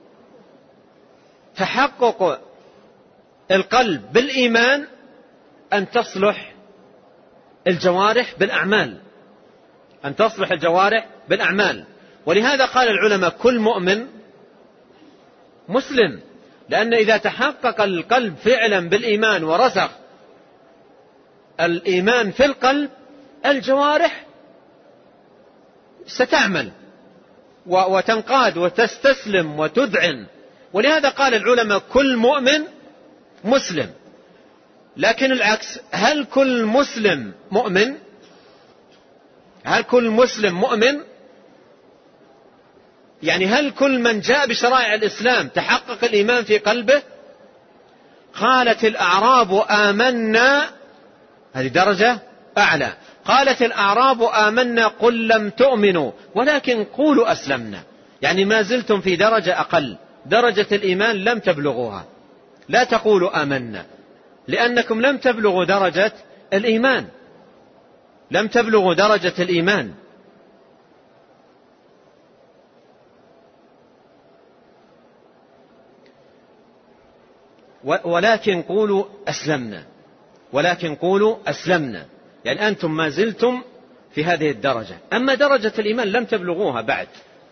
تحقق القلب بالإيمان أن تصلح الجوارح بالأعمال، أن تصلح الجوارح بالأعمال. ولهذا قال العلماء كل مؤمن مسلم، لأن إذا تحقق القلب فعلا بالإيمان ورسخ الإيمان في القلب الجوارح ستعمل وتنقاد وتستسلم وتذعن. ولهذا قال العلماء كل مؤمن مسلم. لكن العكس، هل كل مسلم مؤمن؟ هل كل مسلم مؤمن؟ يعني هل كل من جاء بشرائع الإسلام تحقق الإيمان في قلبه؟ قالت الأعراب آمنا، هذه درجة أعلى. قالت الأعراب آمنا قل لم تؤمنوا ولكن قولوا أسلمنا، يعني ما زلتم في درجة أقل، درجة الإيمان لم تبلغوها. لا تقولوا آمنا لأنكم لم تبلغوا درجة الإيمان، لم تبلغوا درجة الإيمان. ولكن قولوا أسلمنا، ولكن قولوا أسلمنا، يعني أنتم ما زلتم في هذه الدرجة، أما درجة الإيمان لم تبلغوها بعد.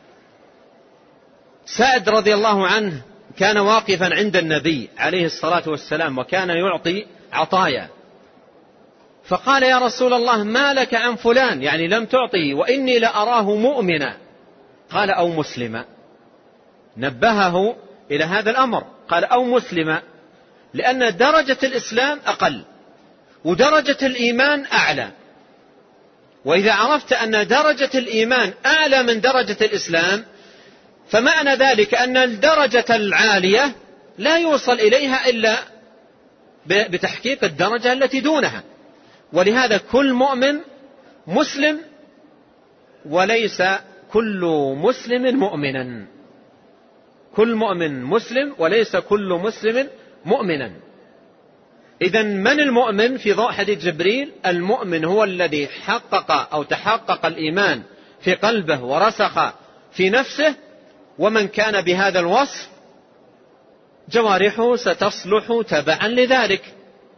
سعد رضي الله عنه كان واقفا عند النبي عليه الصلاة والسلام وكان يعطي عطايا، فقال يا رسول الله ما لك عن فلان، يعني لم تعطي وإني لأراه مؤمنا. قال أو مسلما، نبهه إلى هذا الأمر، قال أو مسلما، لأن درجة الإسلام أقل ودرجة الإيمان أعلى، وإذا عرفت أن درجة الإيمان أعلى من درجة الإسلام فمعنى ذلك أن الدرجة العالية لا يوصل إليها إلا بتحقيق الدرجة التي دونها. ولهذا كل مؤمن مسلم وليس كل مسلم مؤمنا، كل مؤمن مسلم وليس كل مسلم مؤمنا. إذن من المؤمن في ضوء حديث جبريل؟ المؤمن هو الذي حقق أو تحقق الإيمان في قلبه ورسخ في نفسه، ومن كان بهذا الوصف جوارحه ستصلح تبعا لذلك.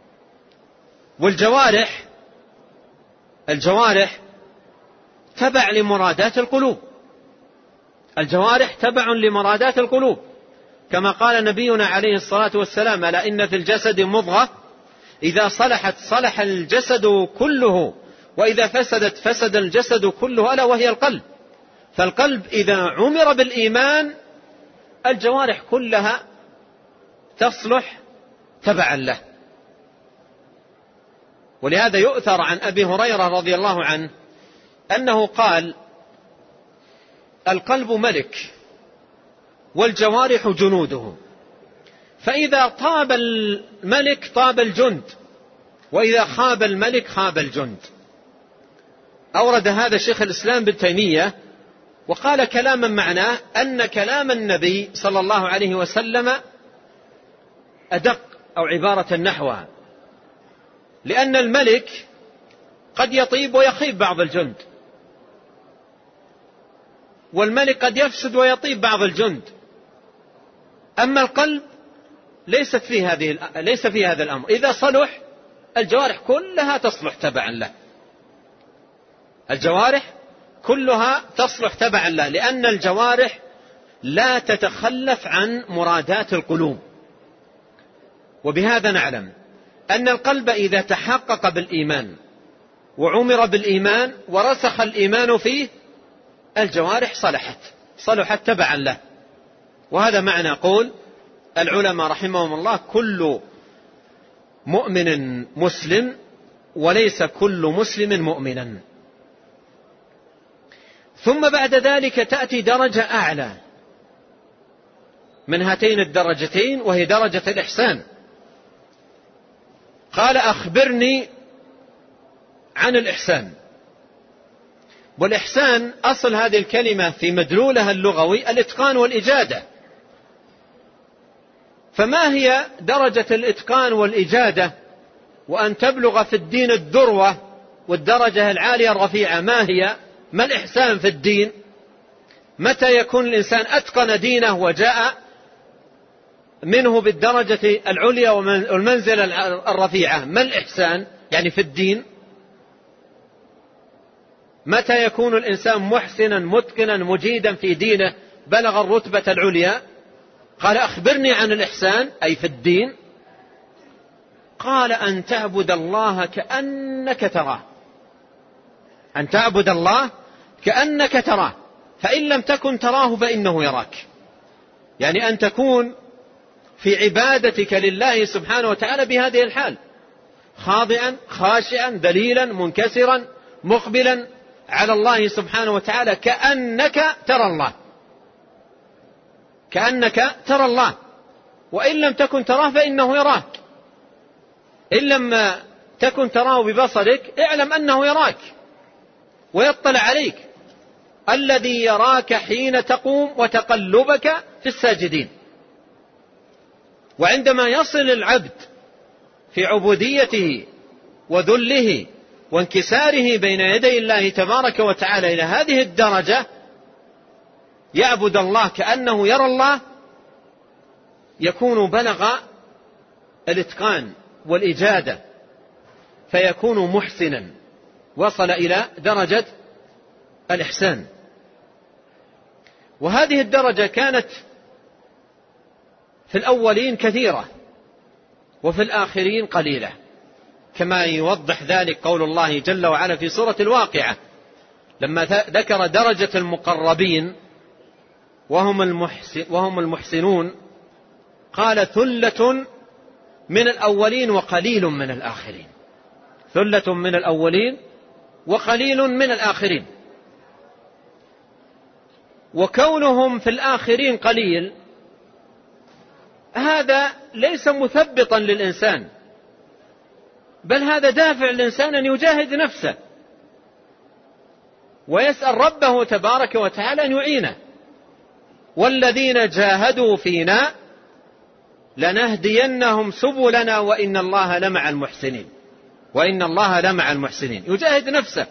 والجوارح الجوارح تبع لمرادات القلوب، الجوارح تبع لمرادات القلوب، كما قال نبينا عليه الصلاة والسلام ألا إن في الجسد مضغة إذا صلحت صلح الجسد كله وإذا فسدت فسد الجسد كله ألا وهي القلب. فالقلب إذا عمر بالإيمان الجوارح كلها تصلح تبعا له. ولهذا يؤثر عن أبي هريرة رضي الله عنه أنه قال القلب ملك والجوارح جنوده، فإذا طاب الملك طاب الجند، وإذا خاب الملك خاب الجند. أورد هذا شيخ الإسلام ابن تيمية وقال كلاما معناه أن كلام النبي صلى الله عليه وسلم أدق أو عبارة نحوها، لأن الملك قد يطيب ويخيب بعض الجند، والملك قد يفسد ويطيب بعض الجند، أما القلب ليست في هذه ليس في هذا الأمر، إذا صلح الجوارح كلها تصلح تبعا له، الجوارح كلها تصلح تبعا له، لأن الجوارح لا تتخلف عن مرادات القلوب. وبهذا نعلم أن القلب إذا تحقق بالإيمان وعمر بالإيمان ورسخ الإيمان فيه الجوارح صلحت صلحت تبعا له. وهذا معنى قول العلماء رحمهم الله كل مؤمن مسلم وليس كل مسلم مؤمنا. ثم بعد ذلك تأتي درجة أعلى من هاتين الدرجتين وهي درجة الإحسان. قال أخبرني عن الإحسان. والإحسان أصل هذه الكلمة في مدلولها اللغوي الإتقان والإجادة. فما هي درجة الإتقان والإجادة وأن تبلغ في الدين الذروة والدرجة العالية الرفيعة؟ ما هي ما الإحسان في الدين؟ متى يكون الإنسان أتقن دينه وجاء منه بالدرجة العليا والمنزلة الرفيعة؟ ما الإحسان يعني في الدين؟ متى يكون الإنسان محسنا متقنا مجيدا في دينه بلغ الرتبة العليا؟ قال أخبرني عن الإحسان أي في الدين. قال أن تعبد الله كأنك تراه، أن تعبد الله كأنك تراه فإن لم تكن تراه فإنه يراك، يعني أن تكون في عبادتك لله سبحانه وتعالى بهذه الحال، خاضعا خاشعا ذليلا منكسرا مقبلا على الله سبحانه وتعالى كأنك ترى الله، كأنك ترى الله، وإن لم تكن تراه فإنه يراك. إن لم تكن تراه ببصرك اعلم أنه يراك ويطلع عليك، الذي يراك حين تقوم وتقلبك في الساجدين. وعندما يصل العبد في عبوديته وذله وانكساره بين يدي الله تبارك وتعالى إلى هذه الدرجة، يعبد الله كأنه يرى الله، يكون بلغ الإتقان والإجادة، فيكون محسنا، وصل إلى درجة الإحسان. وهذه الدرجة كانت في الأولين كثيرة وفي الآخرين قليلة، كما يوضح ذلك قول الله جل وعلا في سورة الواقعة لما ذكر درجة المقربين وهم المحسن وهم المحسنون، قال ثلة من الأولين وقليل من الآخرين. ثلة من الأولين وقليل من الآخرين. وكونهم في الآخرين قليل هذا ليس مثبطا للإنسان، بل هذا دافع الإنسان أن يجاهد نفسه ويسأل ربه تبارك وتعالى أن يعينه. والذين جاهدوا فينا لنهدينهم سبلنا وإن الله لمع المحسنين. وإن الله لمع المحسنين. يجاهد نفسه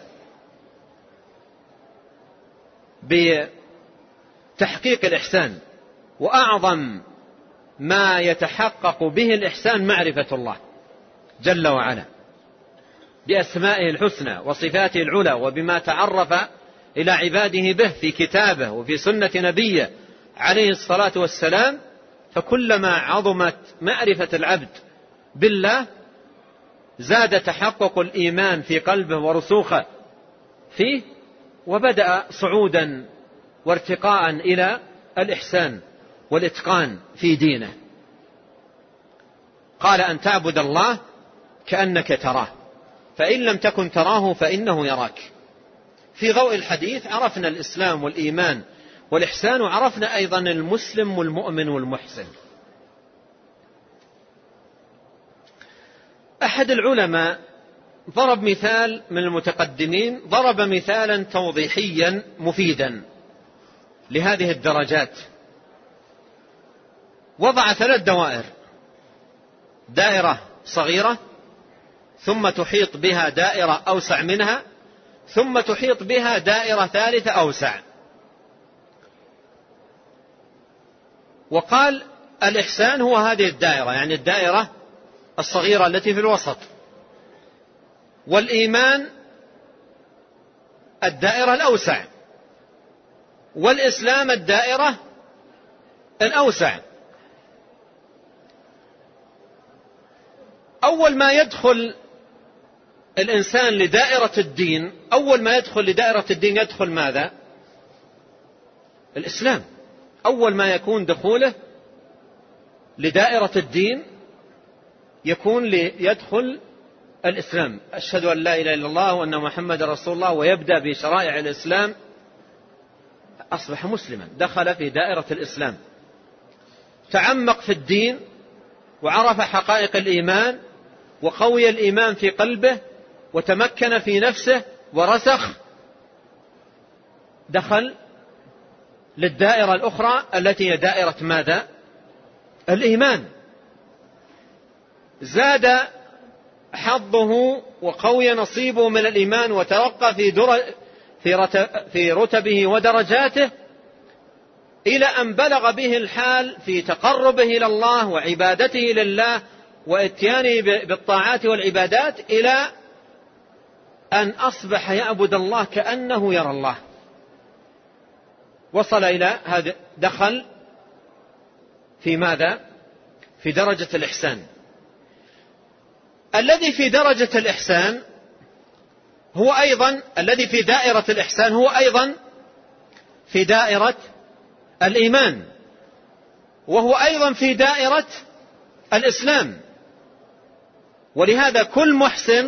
بتحقيق الإحسان، وأعظم ما يتحقق به الإحسان معرفة الله جل وعلا بأسمائه الحسنى وصفاته العلى، وبما تعرف إلى عباده به في كتابه وفي سنة نبيه عليه الصلاة والسلام. فكلما عظمت معرفة العبد بالله زاد تحقق الإيمان في قلبه ورسوخه فيه، وبدأ صعودا وارتقاء إلى الإحسان والإتقان في دينه. قال أن تعبد الله كأنك تراه فإن لم تكن تراه فإنه يراك. في ضوء الحديث عرفنا الإسلام والإيمان والإحسان، وعرفنا أيضا المسلم والمؤمن والمحسن. أحد العلماء ضرب مثال من المتقدمين، ضرب مثالا توضيحيا مفيدا لهذه الدرجات. وضع ثلاث دوائر: دائرة صغيرة، ثم تحيط بها دائرة أوسع منها، ثم تحيط بها دائرة ثالثة أوسع. وقال الإحسان هو هذه الدائرة، يعني الدائرة الصغيرة التي في الوسط، والإيمان الدائرة الأوسع، والإسلام الدائرة الأوسع. أول ما يدخل الإنسان لدائرة الدين، أول ما يدخل لدائرة الدين يدخل ماذا؟ الإسلام. أول ما يكون دخوله لدائرة الدين يكون ليدخل الإسلام. أشهد أن لا إله إلا الله وأن محمد رسول الله، ويبدأ بشرائع الإسلام، أصبح مسلما، دخل في دائرة الإسلام، تعمق في الدين وعرف حقائق الإيمان وقوي الإيمان في قلبه وتمكن في نفسه ورسخ، دخل للدائرة الأخرى التي هي دائرة ماذا؟ الإيمان. زاد حظه وقوي نصيبه من الإيمان وترقى في, في رتبه ودرجاته إلى أن بلغ به الحال في تقربه إلى الله وعبادته لله واتيانه بالطاعات والعبادات، إلى أن أصبح يعبد الله كأنه يرى الله. وصل إلى هذا، دخل في ماذا؟ في درجة الإحسان. الذي في درجة الإحسان هو أيضا الذي في دائرة الإحسان هو أيضا في دائرة الإيمان، وهو أيضا في دائرة الإسلام. ولهذا كل محسن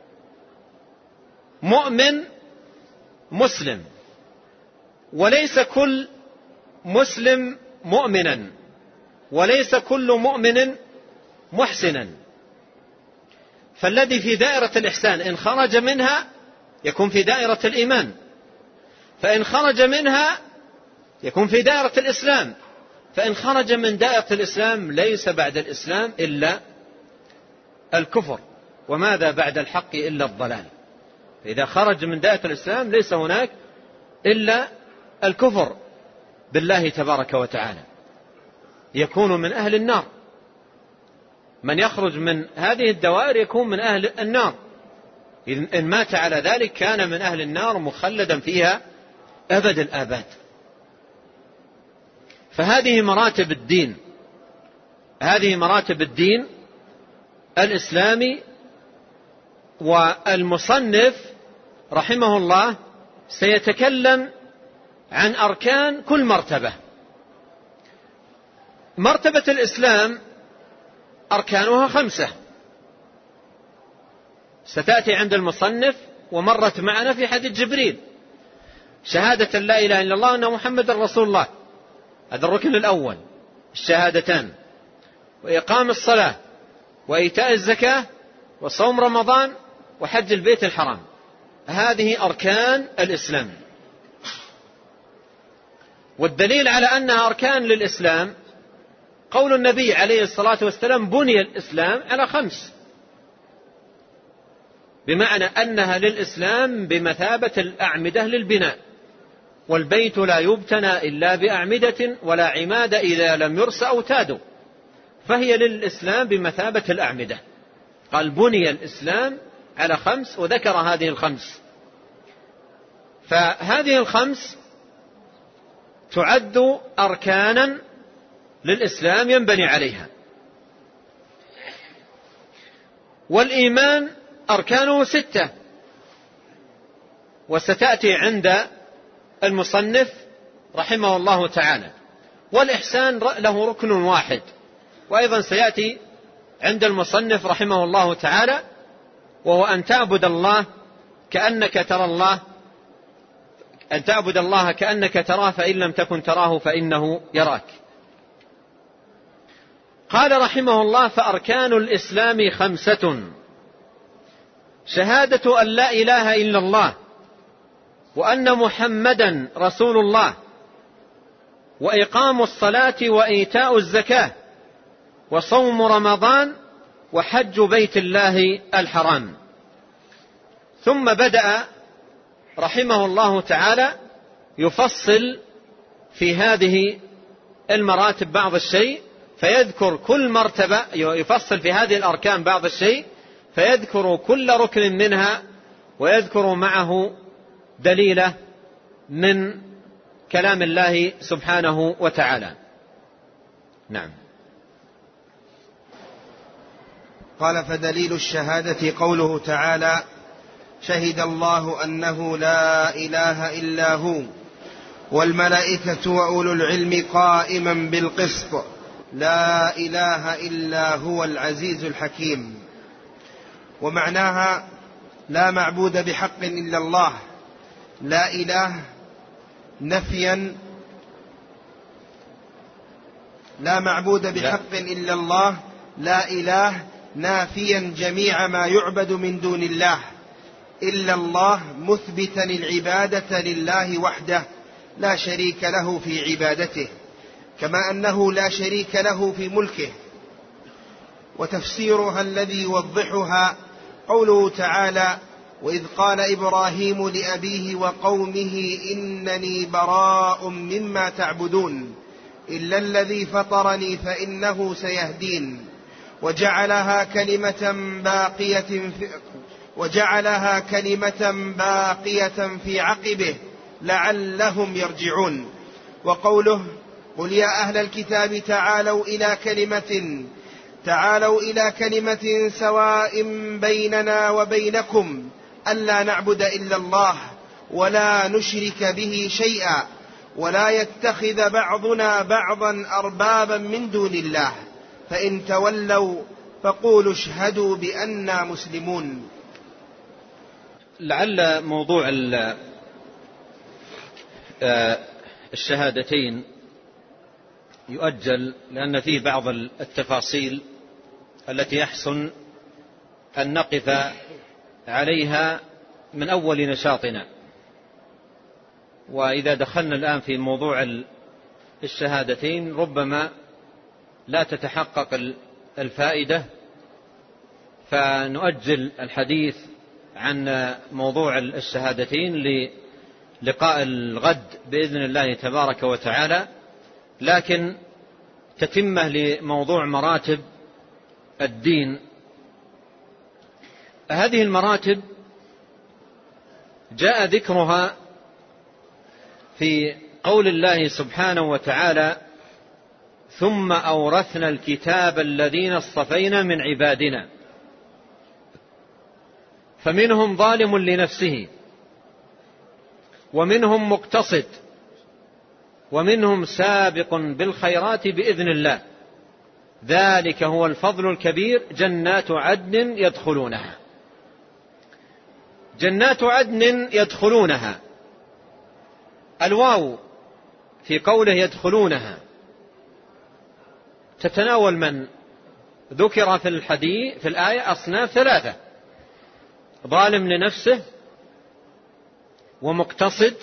مؤمن مسلم، وليس كل مسلم مؤمنا، وليس كل مؤمن محسنا. فالذي في دائرة الإحسان إن خرج منها يكون في دائرة الإيمان، فإن خرج منها يكون في دائرة الإسلام، فإن خرج من دائرة الإسلام ليس بعد الإسلام إلا الكفر، وماذا بعد الحق إلا الضلال. إذا خرج من دائرة الإسلام ليس هناك إلا الكفر بالله تبارك وتعالى، يكون من أهل النار. من يخرج من هذه الدوائر يكون من أهل النار، إن مات على ذلك كان من أهل النار مخلدا فيها أبد الآباد. فهذه مراتب الدين، هذه مراتب الدين الإسلامي. والمصنف رحمه الله سيتكلم عن أركان كل مرتبة. مرتبة الإسلام أركانها خمسة، ستأتي عند المصنف ومرت معنا في حديث جبريل: شهادة لا إله إلا الله وأن محمد رسول الله، هذا الركن الأول، الشهادتان، وإقام الصلاة، وإيتاء الزكاة، وصوم رمضان، وحج البيت الحرام. هذه أركان الإسلام. والدليل على أنها أركان للإسلام قول النبي عليه الصلاة والسلام: بني الإسلام على خمس، بمعنى أنها للإسلام بمثابة الأعمدة للبناء، والبيت لا يبتنى إلا بأعمدة ولا عماد إذا لم يرس أوتاد، فهي للإسلام بمثابة الأعمدة. قال: بني الإسلام على خمس، وذكر هذه الخمس. فهذه الخمس تعد أركانا للإسلام ينبني عليها. والإيمان أركانه ستة، وستأتي عند المصنف رحمه الله تعالى. والإحسان له ركن واحد، وأيضا سيأتي عند المصنف رحمه الله تعالى، وهو أن تعبد الله كأنك ترى الله أن تعبد الله كأنك تراه فإن لم تكن تراه فإنه يراك. قال رحمه الله: فأركان الإسلام خمسة: شهادة أن لا إله إلا الله وأن محمدا رسول الله، وإقام الصلاة، وإيتاء الزكاة، وصوم رمضان، وحج بيت الله الحرام. ثم بدأ رحمه الله تعالى يفصل في هذه المراتب بعض الشيء، فيذكر كل مرتبة، يفصل في هذه الأركان بعض الشيء، فيذكر كل ركن منها، ويذكر معه دليله من كلام الله سبحانه وتعالى. نعم. قال: فدليل الشهادة قوله تعالى: شهد الله أنه لا إله إلا هو والملائكة وأولو العلم قائما بالقسط لا إله إلا هو العزيز الحكيم. ومعناها: لا معبود بحق إلا الله. لا إله نفيا، لا معبود بحق إلا الله، لا إله نافيا جميع ما يعبد من دون الله، إلا الله مثبتا العبادة لله وحده لا شريك له في عبادته، كما أنه لا شريك له في ملكه. وتفسيرها الذي يوضحها قوله تعالى: وإذ قال إبراهيم لأبيه وقومه إنني براء مما تعبدون إلا الذي فطرني فإنه سيهدين، وجعلها كلمة باقية في وجعلها كلمة باقية في عقبه لعلهم يرجعون. وقوله: قل يا أهل الكتاب تعالوا إلى كلمة تعالوا إلى كلمة سواء بيننا وبينكم ألا نعبد إلا الله ولا نشرك به شيئا ولا يتخذ بعضنا بعضا أربابا من دون الله فإن تولوا فقولوا اشهدوا بأننا مسلمون. لعل موضوع الشهادتين يؤجل، لأن فيه بعض التفاصيل التي يحسن أن نقف عليها من أول نشاطنا. وإذا دخلنا الآن في موضوع الشهادتين ربما لا تتحقق الفائدة، فنؤجل الحديث عن موضوع الشهادتين للقاء الغد بإذن الله تبارك وتعالى، لكن تتمة لموضوع مراتب الدين. هذه المراتب جاء ذكرها في قول الله سبحانه وتعالى: ثم أورثنا الكتاب الذين اصطفينا من عبادنا فمنهم ظالم لنفسه ومنهم مقتصد ومنهم سابق بالخيرات بإذن الله ذلك هو الفضل الكبير جنات عدن يدخلونها. جنات عدن يدخلونها، الواو في قوله يدخلونها تتناول من ذكر في الحديث في الآية أصناف ثلاثة: ظالم لنفسه ومقتصد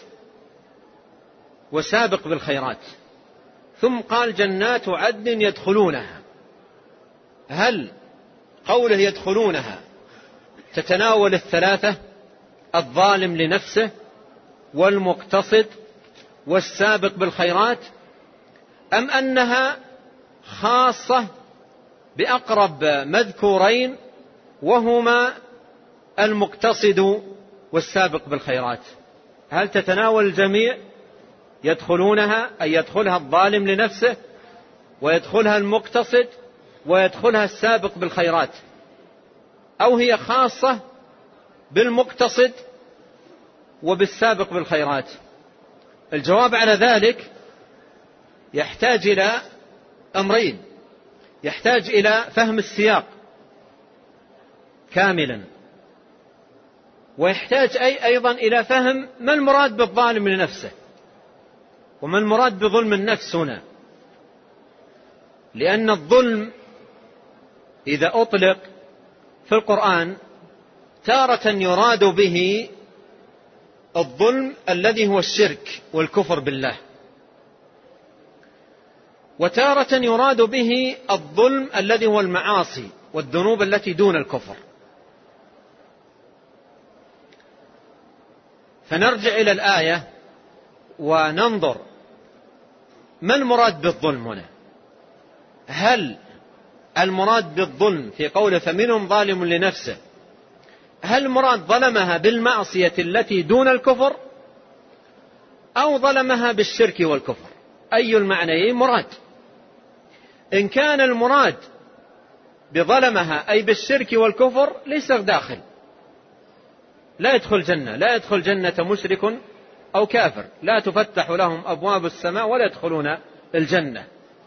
وسابق بالخيرات، ثم قال جنات عدن يدخلونها. هل قوله يدخلونها تتناول الثلاثة: الظالم لنفسه والمقتصد والسابق بالخيرات، أم أنها خاصة بأقرب مذكورين وهما المقتصد والسابق بالخيرات؟ هل تتناول الجميع يدخلونها، أي يدخلها الظالم لنفسه ويدخلها المقتصد ويدخلها السابق بالخيرات، أو هي خاصة بالمقتصد وبالسابق بالخيرات؟ الجواب على ذلك يحتاج إلى أمرين: يحتاج إلى فهم السياق كاملا، ويحتاج أي أيضا إلى فهم ما المراد بالظالم لنفسه وما المراد بظلم النفس هنا، لأن الظلم إذا أطلق في القرآن تارة يراد به الظلم الذي هو الشرك والكفر بالله، وتارة يراد به الظلم الذي هو المعاصي والذنوب التي دون الكفر. فنرجع إلى الآية وننظر ما المراد بالظلم هنا. هل المراد بالظلم في قوله فمنهم ظالم لنفسه، هل المراد ظلمها بالمعصية التي دون الكفر أو ظلمها بالشرك والكفر؟ أي المعنيين مراد؟ إن كان المراد بظلمها أي بالشرك والكفر ليس داخل، لا يدخل جنة، لا يدخل جنة مشرك أو كافر، لا تفتح لهم أبواب السماء ولا يدخلون الجنة.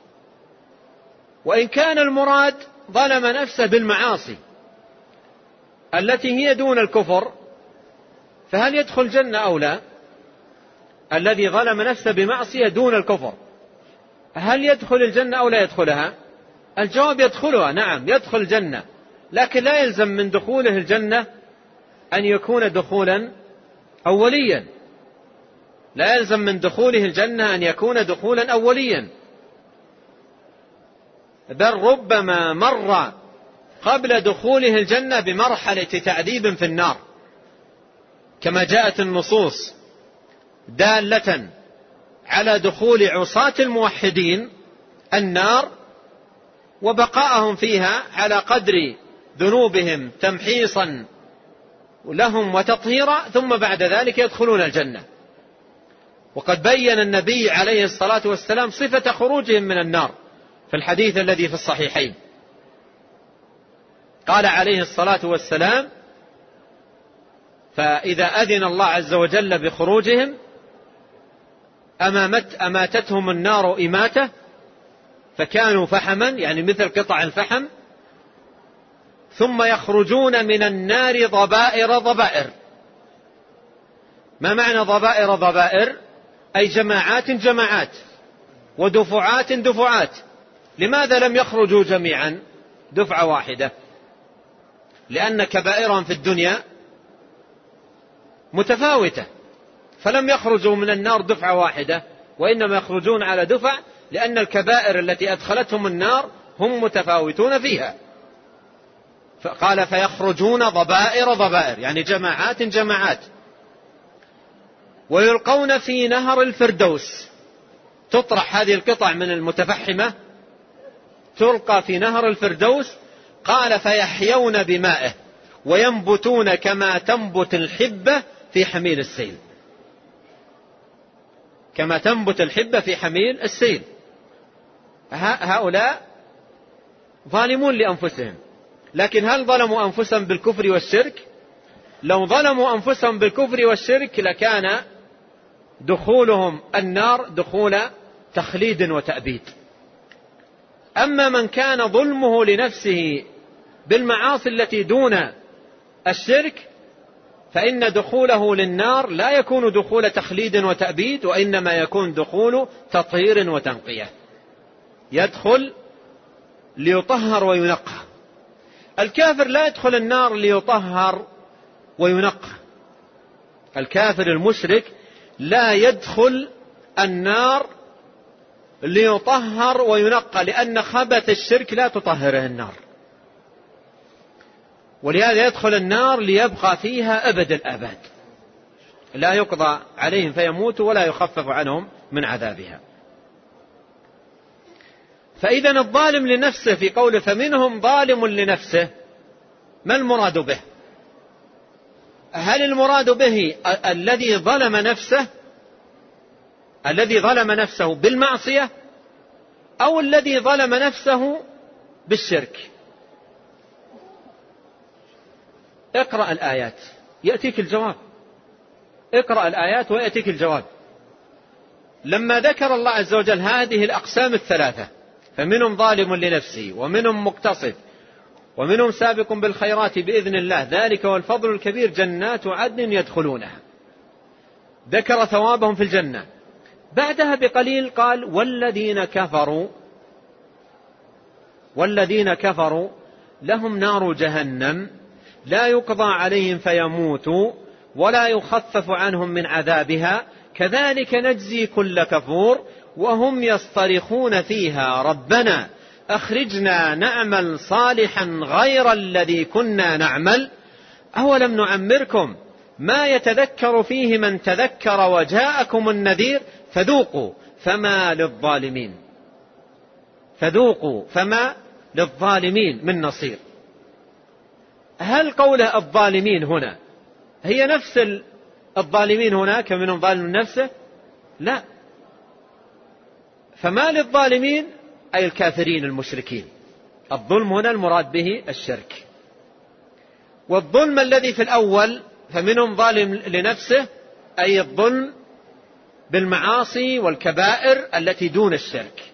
وإن كان المراد ظلم نفسه بالمعاصي التي هي دون الكفر فهل يدخل جنة أو لا؟ الذي ظلم نفسه بمعصية دون الكفر هل يدخل الجنة أو لا يدخلها؟ الجواب يدخلها، نعم يدخل الجنة، لكن لا يلزم من دخوله الجنة أن يكون دخولا أوليا، لا يلزم من دخوله الجنة أن يكون دخولا أوليا، بل ربما مر قبل دخوله الجنة بمرحلة تعذيب في النار، كما جاءت النصوص دالة على دخول عصاة الموحدين النار وبقاءهم فيها على قدر ذنوبهم تمحيصا لهم وتطهيرا، ثم بعد ذلك يدخلون الجنة. وقد بين النبي عليه الصلاة والسلام صفة خروجهم من النار في الحديث الذي في الصحيحين، قال عليه الصلاة والسلام: فإذا أذن الله عز وجل بخروجهم أمامت أماتتهم النار إماتة فكانوا فحما، يعني مثل قطع الفحم، ثم يخرجون من النار ضبائر ضبائر. ما معنى ضبائر ضبائر؟ أي جماعات جماعات ودفعات دفعات. لماذا لم يخرجوا جميعا دفعة واحدة؟ لأن كبائرهم في الدنيا متفاوتة، فلم يخرجوا من النار دفعة واحدة، وإنما يخرجون على دفع، لأن الكبائر التي أدخلتهم النار هم متفاوتون فيها. قال فيخرجون ضبائر ضبائر يعني جماعات جماعات، ويلقون في نهر الفردوس، تطرح هذه القطع من المتفحمة تلقى في نهر الفردوس. قال فيحيون بمائه وينبتون كما تنبت الحبة في حميل السيل، كما تنبت الحبة في حميل السيل. هؤلاء ظالمون لأنفسهم، لكن هل ظلموا أنفسهم بالكفر والشرك؟ لو ظلموا أنفسهم بالكفر والشرك لكان دخولهم النار دخول تخليد وتأبيد. أما من كان ظلمه لنفسه بالمعاصي التي دون الشرك فإن دخوله للنار لا يكون دخول تخليد وتأبيد، وإنما يكون دخول تطهير وتنقية، يدخل ليطهر وينقى. الكافر لا يدخل النار ليطهر وينقى، الكافر المشرك لا يدخل النار ليطهر وينقى، لأن خبث الشرك لا تطهره النار، ولهذا يدخل النار ليبقى فيها أبد الآباد، لا يقضى عليهم فيموتوا ولا يخفف عنهم من عذابها. فإذا الظالم لنفسه في قوله فمنهم ظالم لنفسه، ما المراد به؟ هل المراد به الذي ظلم نفسه الذي ظلم نفسه بالمعصية أو الذي ظلم نفسه بالشرك؟ اقرأ الآيات يأتيك الجواب، اقرأ الآيات ويأتيك الجواب. لما ذكر الله عز وجل هذه الأقسام الثلاثة، فمنهم ظالم لنفسه ومنهم مقتصد ومنهم سابق بالخيرات بإذن الله ذلك هو الفضل الكبير، جنات عدن يدخلونها، ذكر ثوابهم في الجنة. بعدها بقليل قال والذين كفروا والذين كفروا لهم نار جهنم لا يقضى عليهم فيموتوا ولا يخفف عنهم من عذابها كذلك نجزي كل كفور وهم يصطرخون فيها ربنا أخرجنا نعمل صالحا غير الذي كنا نعمل أولم نعمركم ما يتذكر فيه من تذكر وجاءكم النذير فذوقوا فما للظالمين فذوقوا فما للظالمين من نصير. هل قوله الظالمين هنا هي نفس الظالمين هناك منهم ظالم نفسه؟ لا، فما للظالمين أي الكافرين المشركين. الظلم هنا المراد به الشرك، والظلم الذي في الأول فمنهم ظالم لنفسه أي الظلم بالمعاصي والكبائر التي دون الشرك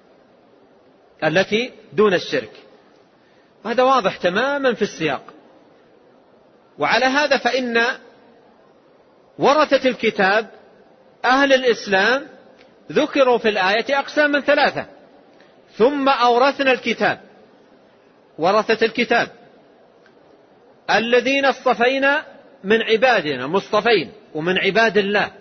التي دون الشرك هذا واضح تماما في السياق. وعلى هذا فإن ورثة الكتاب أهل الإسلام ذكروا في الآية أقساما ثلاثة، ثم أورثنا الكتاب ورثة الكتاب الذين اصطفينا من عبادنا مصطفين ومن عباد الله،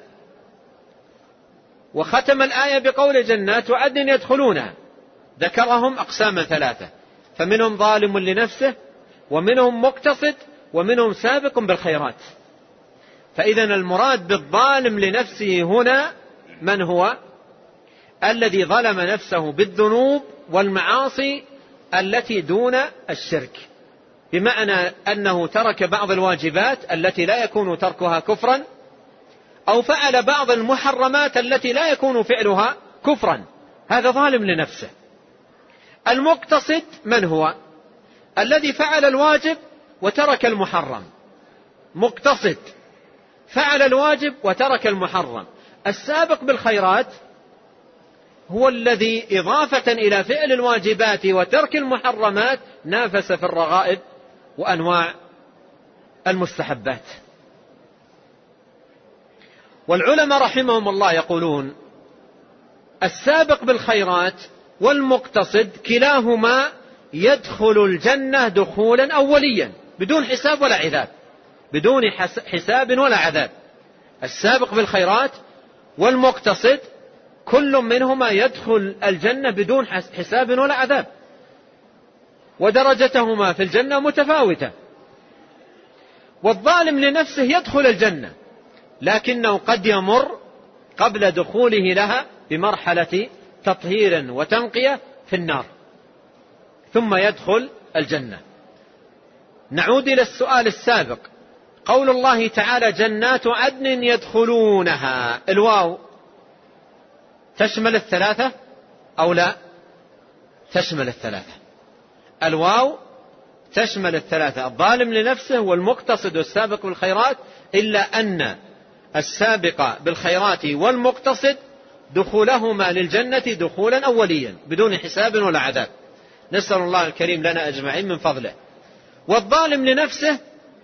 وختم الآية بقول جنات عدن يدخلونها، ذكرهم أقساما ثلاثة، فمنهم ظالم لنفسه ومنهم مقتصد ومنهم سابق بالخيرات. فإذا المراد بالظالم لنفسه هنا من هو؟ الذي ظلم نفسه بالذنوب والمعاصي التي دون الشرك، بمعنى أنه ترك بعض الواجبات التي لا يكون تركها كفرا، أو فعل بعض المحرمات التي لا يكون فعلها كفرا، هذا ظالم لنفسه. المقتصد من هو؟ الذي فعل الواجب وترك المحرم، مقتصد فعل الواجب وترك المحرم. السابق بالخيرات هو الذي إضافة إلى فعل الواجبات وترك المحرمات نافس في الرغائب وأنواع المستحبات. والعلماء رحمهم الله يقولون السابق بالخيرات والمقتصد كلاهما يدخل الجنة دخولا أوليا بدون حساب ولا عذاب، بدون حساب ولا عذاب. السابق بالخيرات والمقتصد كل منهما يدخل الجنة بدون حساب ولا عذاب. ودرجتهما في الجنة متفاوتة. والظالم لنفسه يدخل الجنة لكنه قد يمر قبل دخوله لها بمرحلة تطهير وتنقية في النار ثم يدخل الجنة. نعود إلى السؤال السابق، قول الله تعالى جنات عدن يدخلونها، الواو تشمل الثلاثة أو لا؟ تشمل الثلاثة. الواو تشمل الثلاثة، الظالم لنفسه والمقتصد والسابق بالخيرات، إلا أن السابق بالخيرات والمقتصد دخولهما للجنة دخولا أوليا بدون حساب ولا عذاب، نسأل الله الكريم لنا أجمعين من فضله. والظالم لنفسه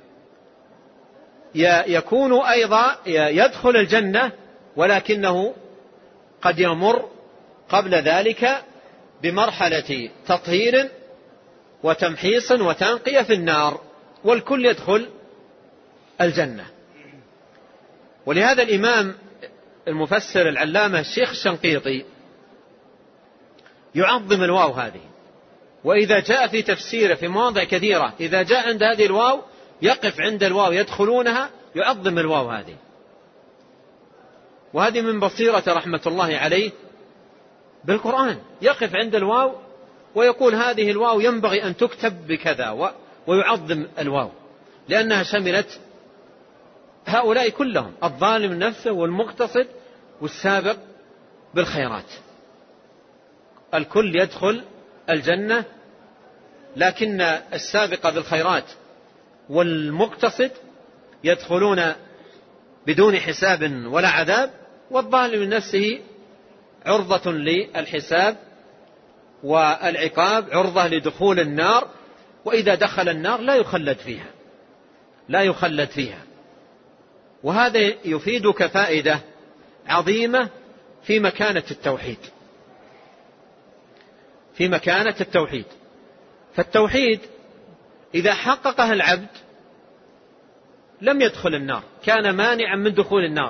يكون أيضا يدخل الجنة ولكنه قد يمر قبل ذلك بمرحلة تطهير وتمحيص وتنقية في النار، والكل يدخل الجنة. ولهذا الإمام المفسر العلامة الشيخ الشنقيطي يعظم الواو هذه، وإذا جاء في تفسيره في مواضع كثيرة إذا جاء عند هذه الواو يقف عند الواو يدخلونها، يعظم الواو هذه. وهذه من بصيرة رحمة الله عليه بالقرآن، يقف عند الواو ويقول هذه الواو ينبغي أن تكتب بكذا، ويعظم الواو لأنها شملت هؤلاء كلهم، الظالم نفسه والمقتصد والسابق بالخيرات، الكل يدخل الجنة، لكن السابق بالخيرات والمقتصد يدخلون بدون حساب ولا عذاب، والظالم نفسه عرضة للحساب والعقاب، عرضة لدخول النار، وإذا دخل النار لا يخلد فيها لا يخلد فيها. وهذا يفيدك فائدة عظيمة في مكانة التوحيد في مكانة التوحيد فالتوحيد إذا حققه العبد لم يدخل النار، كان مانعا من دخول النار.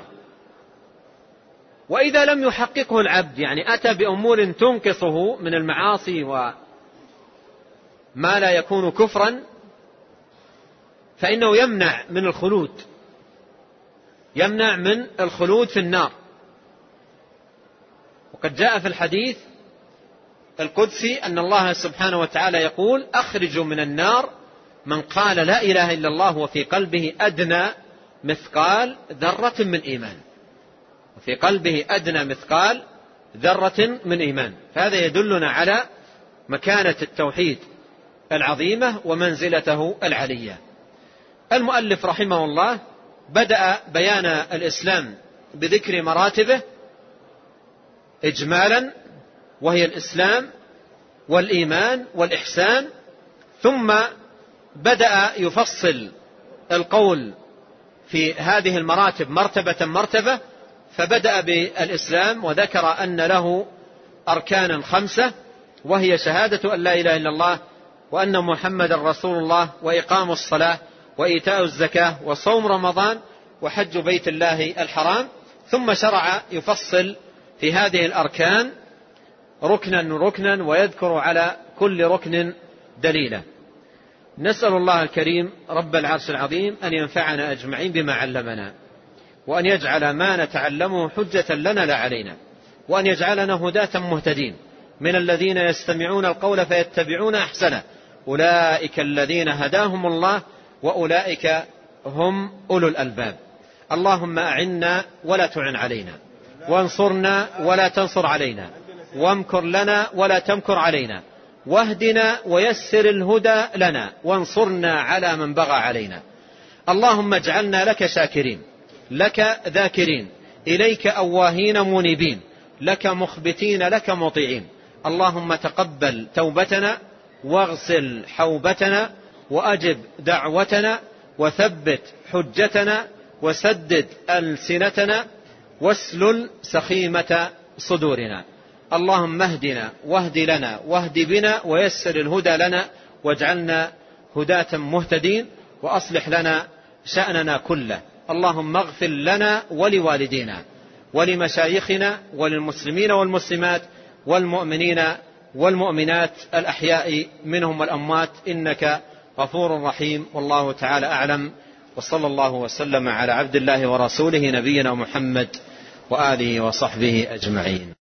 وإذا لم يحققه العبد، يعني أتى بأمور تنقصه من المعاصي وما لا يكون كفرا، فإنه يمنع من الخلود يمنع من الخلود في النار. وقد جاء في الحديث القدسي أن الله سبحانه وتعالى يقول أخرجوا من النار من قال لا إله إلا الله وفي قلبه أدنى مثقال ذرة من إيمان وفي قلبه أدنى مثقال ذرة من إيمان. فهذا يدلنا على مكانة التوحيد العظيمة ومنزلته العلية. المؤلف رحمه الله بدأ بيان الإسلام بذكر مراتبه إجمالا، وهي الإسلام والإيمان والإحسان، ثم بدأ يفصل القول في هذه المراتب مرتبة مرتبة، فبدأ بالإسلام وذكر أن له أركانا خمسة، وهي شهادة أن لا إله إلا الله وأن محمد رسول الله، وإقام الصلاة، وإيتاء الزكاة، وصوم رمضان، وحج بيت الله الحرام. ثم شرع يفصل في هذه الأركان ركنا ركنا ويذكر على كل ركن دليلا. نسأل الله الكريم رب العرش العظيم أن ينفعنا أجمعين بما علمنا، وأن يجعل ما نتعلمه حجة لنا لا علينا، وأن يجعلنا هداة مهتدين من الذين يستمعون القول فيتبعون أحسنه، أولئك الذين هداهم الله وأولئك هم أولو الألباب. اللهم أعنا ولا تعن علينا، وانصرنا ولا تنصر علينا، وامكر لنا ولا تمكر علينا، واهدنا ويسر الهدى لنا، وانصرنا على من بغى علينا. اللهم اجعلنا لك شاكرين، لك ذاكرين، إليك أواهين منيبين، لك مخبتين، لك مطيعين. اللهم تقبل توبتنا، واغسل حوبتنا، وأجب دعوتنا، وثبت حجتنا، وسدد ألسنتنا، واسلل سخيمة صدورنا. اللهم اهدنا واهد لنا واهد بنا، ويسر الهدى لنا، واجعلنا هداة مهتدين، وأصلح لنا شأننا كله. اللهم اغفر لنا ولوالدينا ولمشايخنا وللمسلمين والمسلمات والمؤمنين والمؤمنات الأحياء منهم والأموات، إنك غفور رحيم. والله تعالى أعلم، وصلى الله وسلم على عبد الله ورسوله نبينا محمد وآله وصحبه أجمعين.